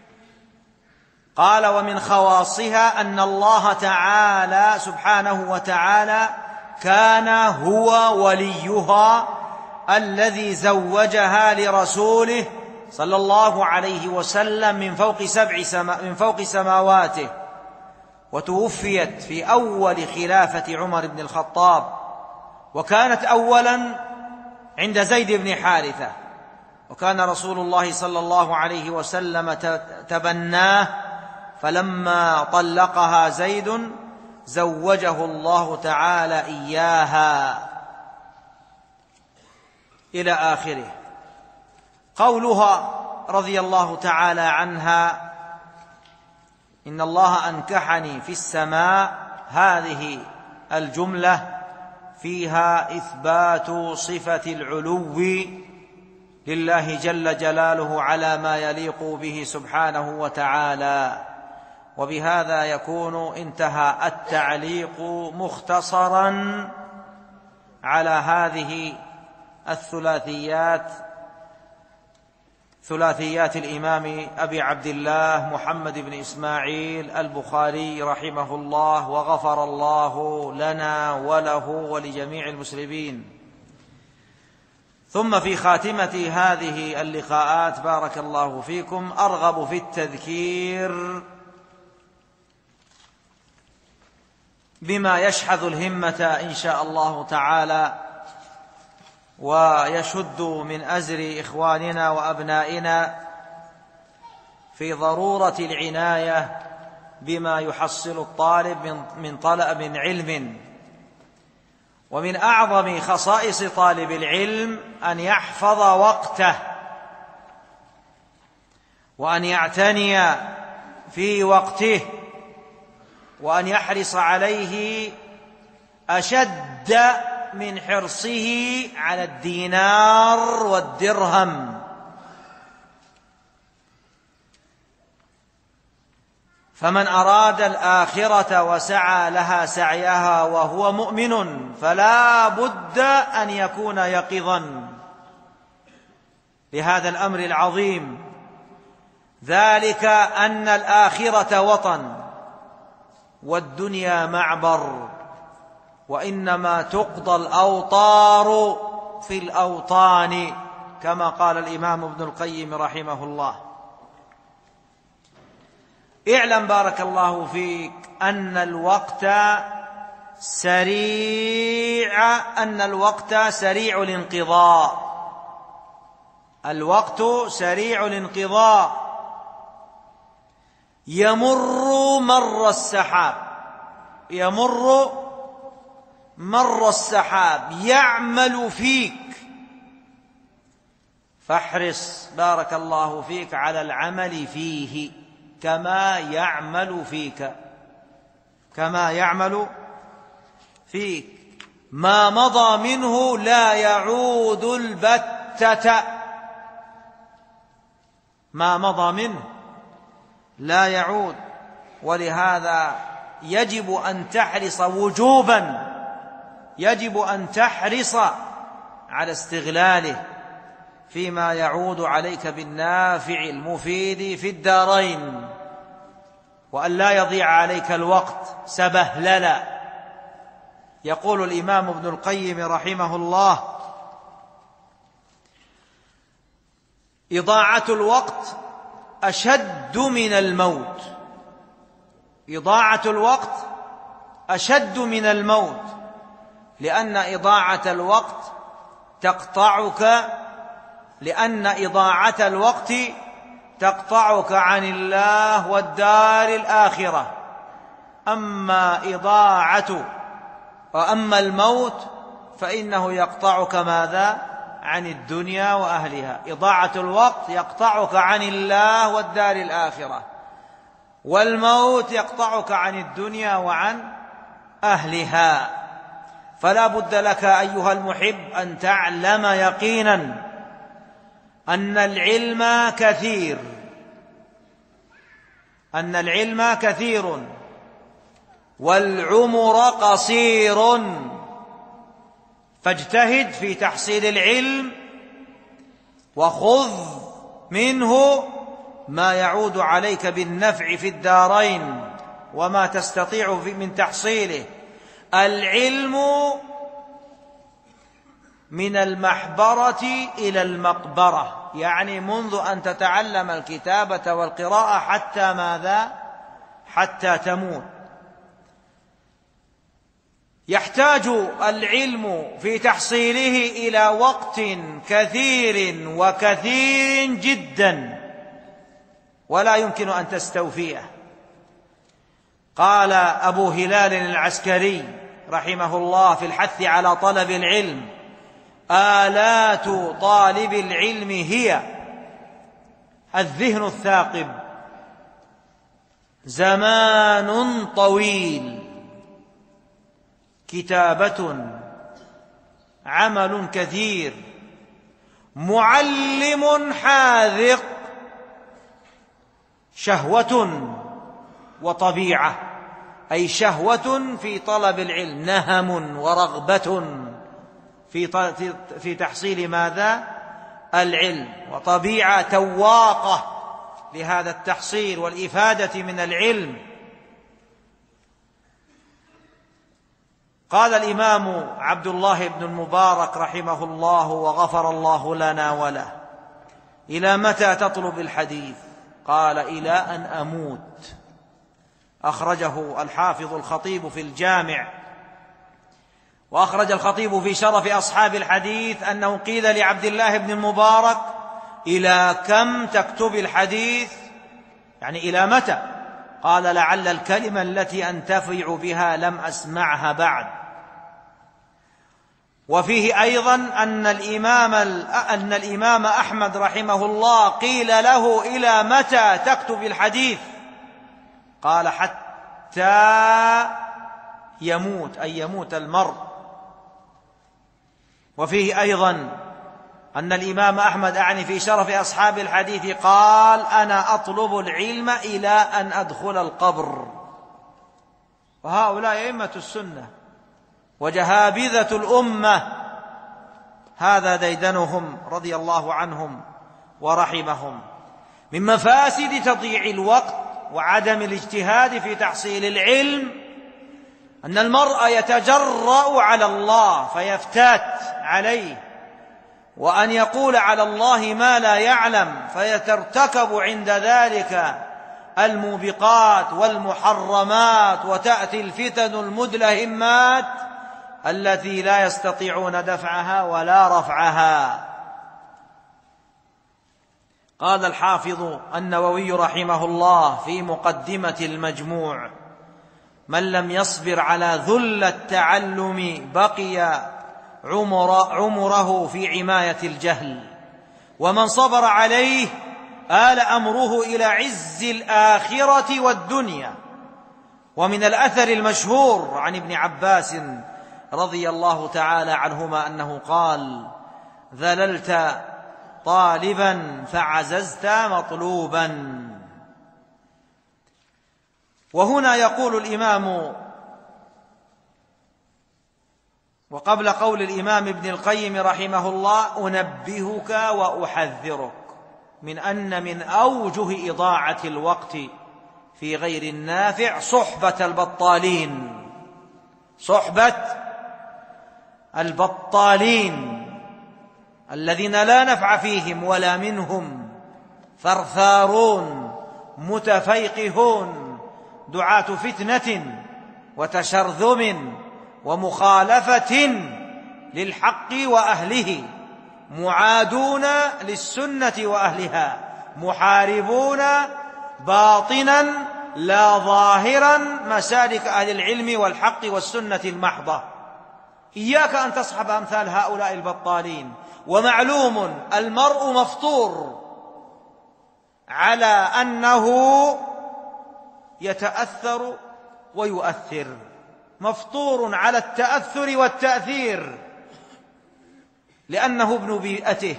قال: ومن خواصها أن الله تعالى سبحانه وتعالى كان هو وليها الذي زوجها لرسوله صلى الله عليه وسلم من فوق سماواته، وتوفيت في أول خلافة عمر بن الخطاب، وكانت أولا عند زيد بن حارثة، وكان رسول الله صلى الله عليه وسلم تبناه، فلما طلقها زيد زوجه الله تعالى إياها إلى آخره. قولها رضي الله تعالى عنها: إن الله أنكحني في السماء، هذه الجملة فيها إثبات صفة العلو لله جل جلاله على ما يليق به سبحانه وتعالى. وبهذا يكون انتهى التعليق مختصرا على هذه ثلاثيات الإمام أبي عبد الله محمد بن إسماعيل البخاري رحمه الله، وغفر الله لنا وله ولجميع المسلمين. ثم في خاتمة هذه اللقاءات بارك الله فيكم أرغب في التذكير بما يشحذ الهمة إن شاء الله تعالى ويشد من أزر إخواننا وأبنائنا في ضرورة العناية بما يحصل الطالب من علم. ومن أعظم خصائص طالب العلم أن يحفظ وقته، وأن يعتني في وقته، وأن يحرص عليه أشد من حرصه على الدينار والدرهم. فمن أراد الآخرة وسعى لها سعيها وهو مؤمن فلا بد أن يكون يقظا لهذا الأمر العظيم، ذلك أن الآخرة وطن والدنيا معبر، وإنما تقضى الأوطار في الأوطان، كما قال الإمام ابن القيم رحمه الله. اعلم بارك الله فيك أن الوقت سريع الانقضاء. الوقت سريع الانقضاء، يمر مر السحاب يعمل فيك، فاحرص بارك الله فيك على العمل فيه كما يعمل فيك. ما مضى منه لا يعود البتة، ما مضى منه لا يعود. ولهذا يجب أن تحرص وجوبا، يجب أن تحرص على استغلاله فيما يعود عليك بالنافع المفيد في الدارين، وأن لا يضيع عليك الوقت سبهللا. يقول الإمام ابن القيم رحمه الله: إضاعة الوقت أشد من الموت، إضاعة الوقت أشد من الموت، لأن إضاعة الوقت تقطعك عن الله والدار الآخرة. أما الموت فإنه يقطعك ماذا؟ عن الدنيا وأهلها. إضاعة الوقت يقطعك عن الله والدار الآخرة، والموت يقطعك عن الدنيا وعن أهلها. فلا بد لك أيها المحب أن تعلم يقينا أن العلم كثير والعمر قصير، فاجتهد في تحصيل العلم وخذ منه ما يعود عليك بالنفع في الدارين وما تستطيع من تحصيله. العلم من المحبرة إلى المقبرة، يعني منذ أن تتعلم الكتابة والقراءة حتى ماذا؟ حتى تموت. يحتاج العلم في تحصيله إلى وقت كثير وكثير جدا ولا يمكن أن تستوفيه. قال أبو هلال العسكري رحمه الله في الحث على طلب العلم: آلات طالب العلم هي الذهن الثاقب، زمان طويل، كتابة، عمل كثير، معلم حاذق، شهوة وطبيعة، أي شهوة في طلب العلم، نهم ورغبة في تحصيل ماذا؟ العلم، وطبيعة تواقة لهذا التحصيل والإفادة من العلم. قال الإمام عبد الله بن المبارك رحمه الله وغفر الله لنا وله: إلى متى تطلب الحديث؟ قال: إلى أن أموت. أخرجه الحافظ الخطيب في الجامع. وأخرج الخطيب في شرف أصحاب الحديث أنه قيل لعبد الله بن المبارك: إلى كم تكتب الحديث؟ يعني إلى متى؟ قال: لعل الكلمة التي أنتفع بها لم أسمعها بعد. وفيه أيضا أن الإمام أحمد رحمه الله قيل له: إلى متى تكتب الحديث؟ قال: حتى يموت، أي يموت المرء. وفيه أيضا أن الإمام أحمد أعني في شرف أصحاب الحديث قال: أنا أطلب العلم إلى أن أدخل القبر. وهؤلاء أئمة السنة وجهابذة الأمة، هذا ديدنهم رضي الله عنهم ورحمهم. من مفاسد تضييع الوقت وعدم الاجتهاد في تحصيل العلم أن المرء يتجرأ على الله فيفتات عليه، وأن يقول على الله ما لا يعلم فيترتكب عند ذلك الموبقات والمحرمات، وتأتي الفتن المدلهمات التي لا يستطيعون دفعها ولا رفعها. قال الحافظ النووي رحمه الله في مقدمة المجموع: من لم يصبر على ذل التعلم بقي عمره في عماية الجهل، ومن صبر عليه آل أمره إلى عز الآخرة والدنيا. ومن الأثر المشهور عن ابن عباس رضي الله تعالى عنهما أنه قال: ذللت طالبا فعززت مطلوبا. وهنا يقول الإمام، وقبل قول الإمام ابن القيم رحمه الله: أنبهك وأحذرك من أن من أوجه إضاعة الوقت في غير النافع صحبة البطالين، صحبة البطالين الذين لا نفع فيهم ولا منهم، ثرثارون متفيقهون، دعاة فتنة وتشرذم ومخالفة للحق وأهله، معادون للسنة وأهلها، محاربون باطنا لا ظاهرا مسالك أهل العلم والحق والسنة المحضة. إياك أن تصحب أمثال هؤلاء البطالين. ومعلوم المرء مفطور على أنه يتأثر ويؤثر، مفطور على التأثر والتأثير، لأنه ابن بيئته.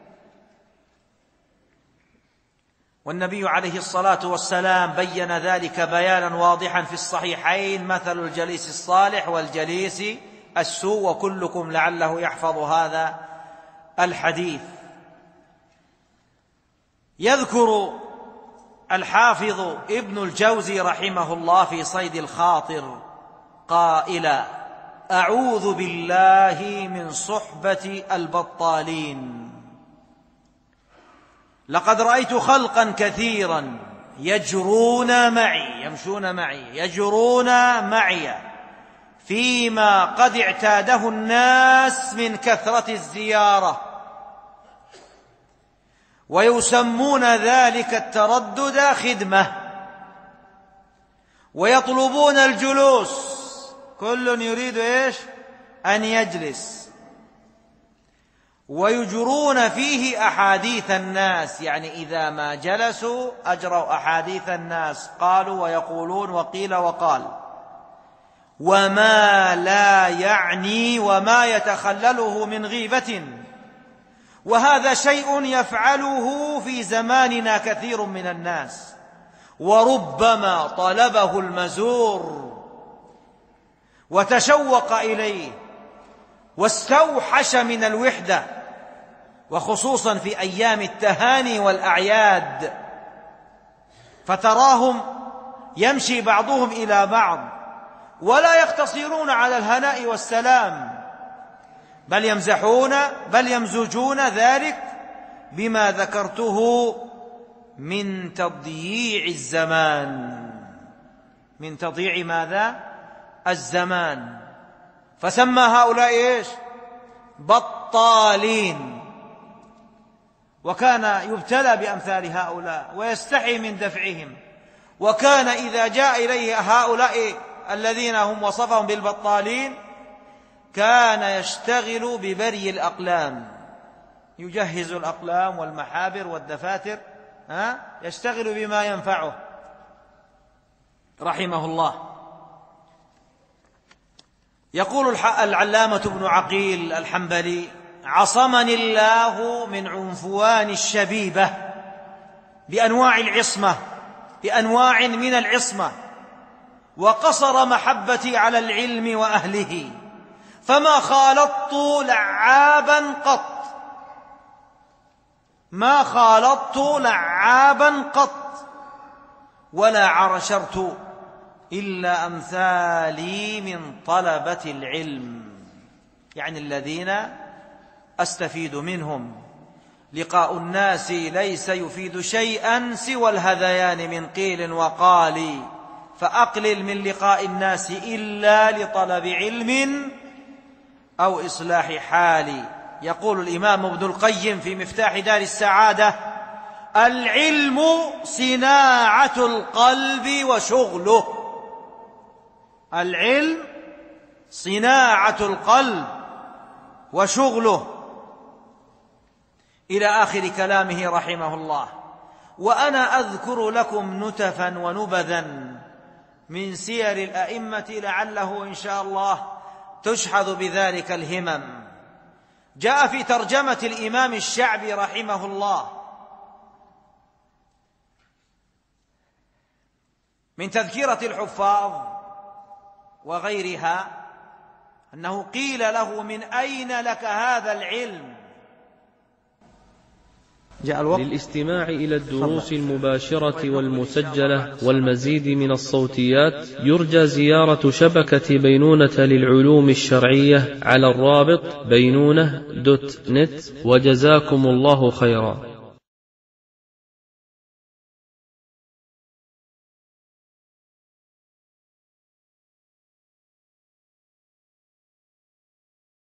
والنبي عليه الصلاة والسلام بين ذلك بيانا واضحا في الصحيحين: مثل الجليس الصالح والجليس السوء، وكلكم لعله يحفظ هذا الحديث. يذكر الحافظ ابن الجوزي رحمه الله في صيد الخاطر قائلا: أعوذ بالله من صحبة البطالين، لقد رأيت خلقا كثيرا يجرون معي، يمشون معي، يجرون معي فيما قد اعتاده الناس من كثرة الزيارة، ويسمون ذلك التردد خدمة، ويطلبون الجلوس، كل يريد إيش؟ أن يجلس، ويجرون فيه أحاديث الناس، يعني إذا ما جلسوا أجروا أحاديث الناس، قالوا ويقولون وقيل وقال، وما لا يعني وما يتخلله من غيبة. وهذا شيء يفعله في زماننا كثير من الناس، وربما طلبه المزور وتشوق إليه واستوحش من الوحدة، وخصوصا في أيام التهاني والأعياد، فتراهم يمشي بعضهم إلى بعض ولا يقتصرون على الهناء والسلام، بل يمزحون، بل يمزجون ذلك بما ذكرته من تضييع الزمان، من تضييع ماذا؟ الزمان. فسمى هؤلاء إيش؟ بطالين. وكان يبتلى بأمثال هؤلاء ويستحي من دفعهم، وكان إذا جاء إليه هؤلاء الذين هم وصفهم بالبطالين كان يشتغل ببري الأقلام، يجهز الأقلام والمحابر والدفاتر، يشتغل بما ينفعه رحمه الله. يقول العلامة ابن عقيل الحنبلي: عصمني الله من عنفوان الشبيبة بأنواع العصمة، بأنواع من العصمة، وقصر محبتي على العلم وأهله، فما خالطت لعابا قط، ما خالطت لعابا قط، ولا عرشرت إلا أمثالي من طلبة العلم، يعني الذين أستفيد منهم. لقاء الناس ليس يفيد شيئا سوى الهذيان من قيل وقال، فأقلل من لقاء الناس إلا لطلب علم أو إصلاح حال. يقول الإمام ابن القيم في مفتاح دار السعادة: العلم صناعة القلب وشغله، العلم صناعة القلب وشغله، إلى آخر كلامه رحمه الله. وأنا أذكر لكم نتفا ونبذا من سير الأئمة لعله إن شاء الله تشحذ بذلك الهمم. جاء في ترجمة الإمام الشعبي رحمه الله: من تذكرة الحفاظ وغيرها أنه قيل له: من أين لك هذا العلم؟ جاء الوقت للاستماع إلى الدروس المباشرة والمسجلة والمزيد من الصوتيات. يرجى زيارة شبكة بينونة للعلوم الشرعية على الرابط بينونة.net. وجزاكم الله خيرا.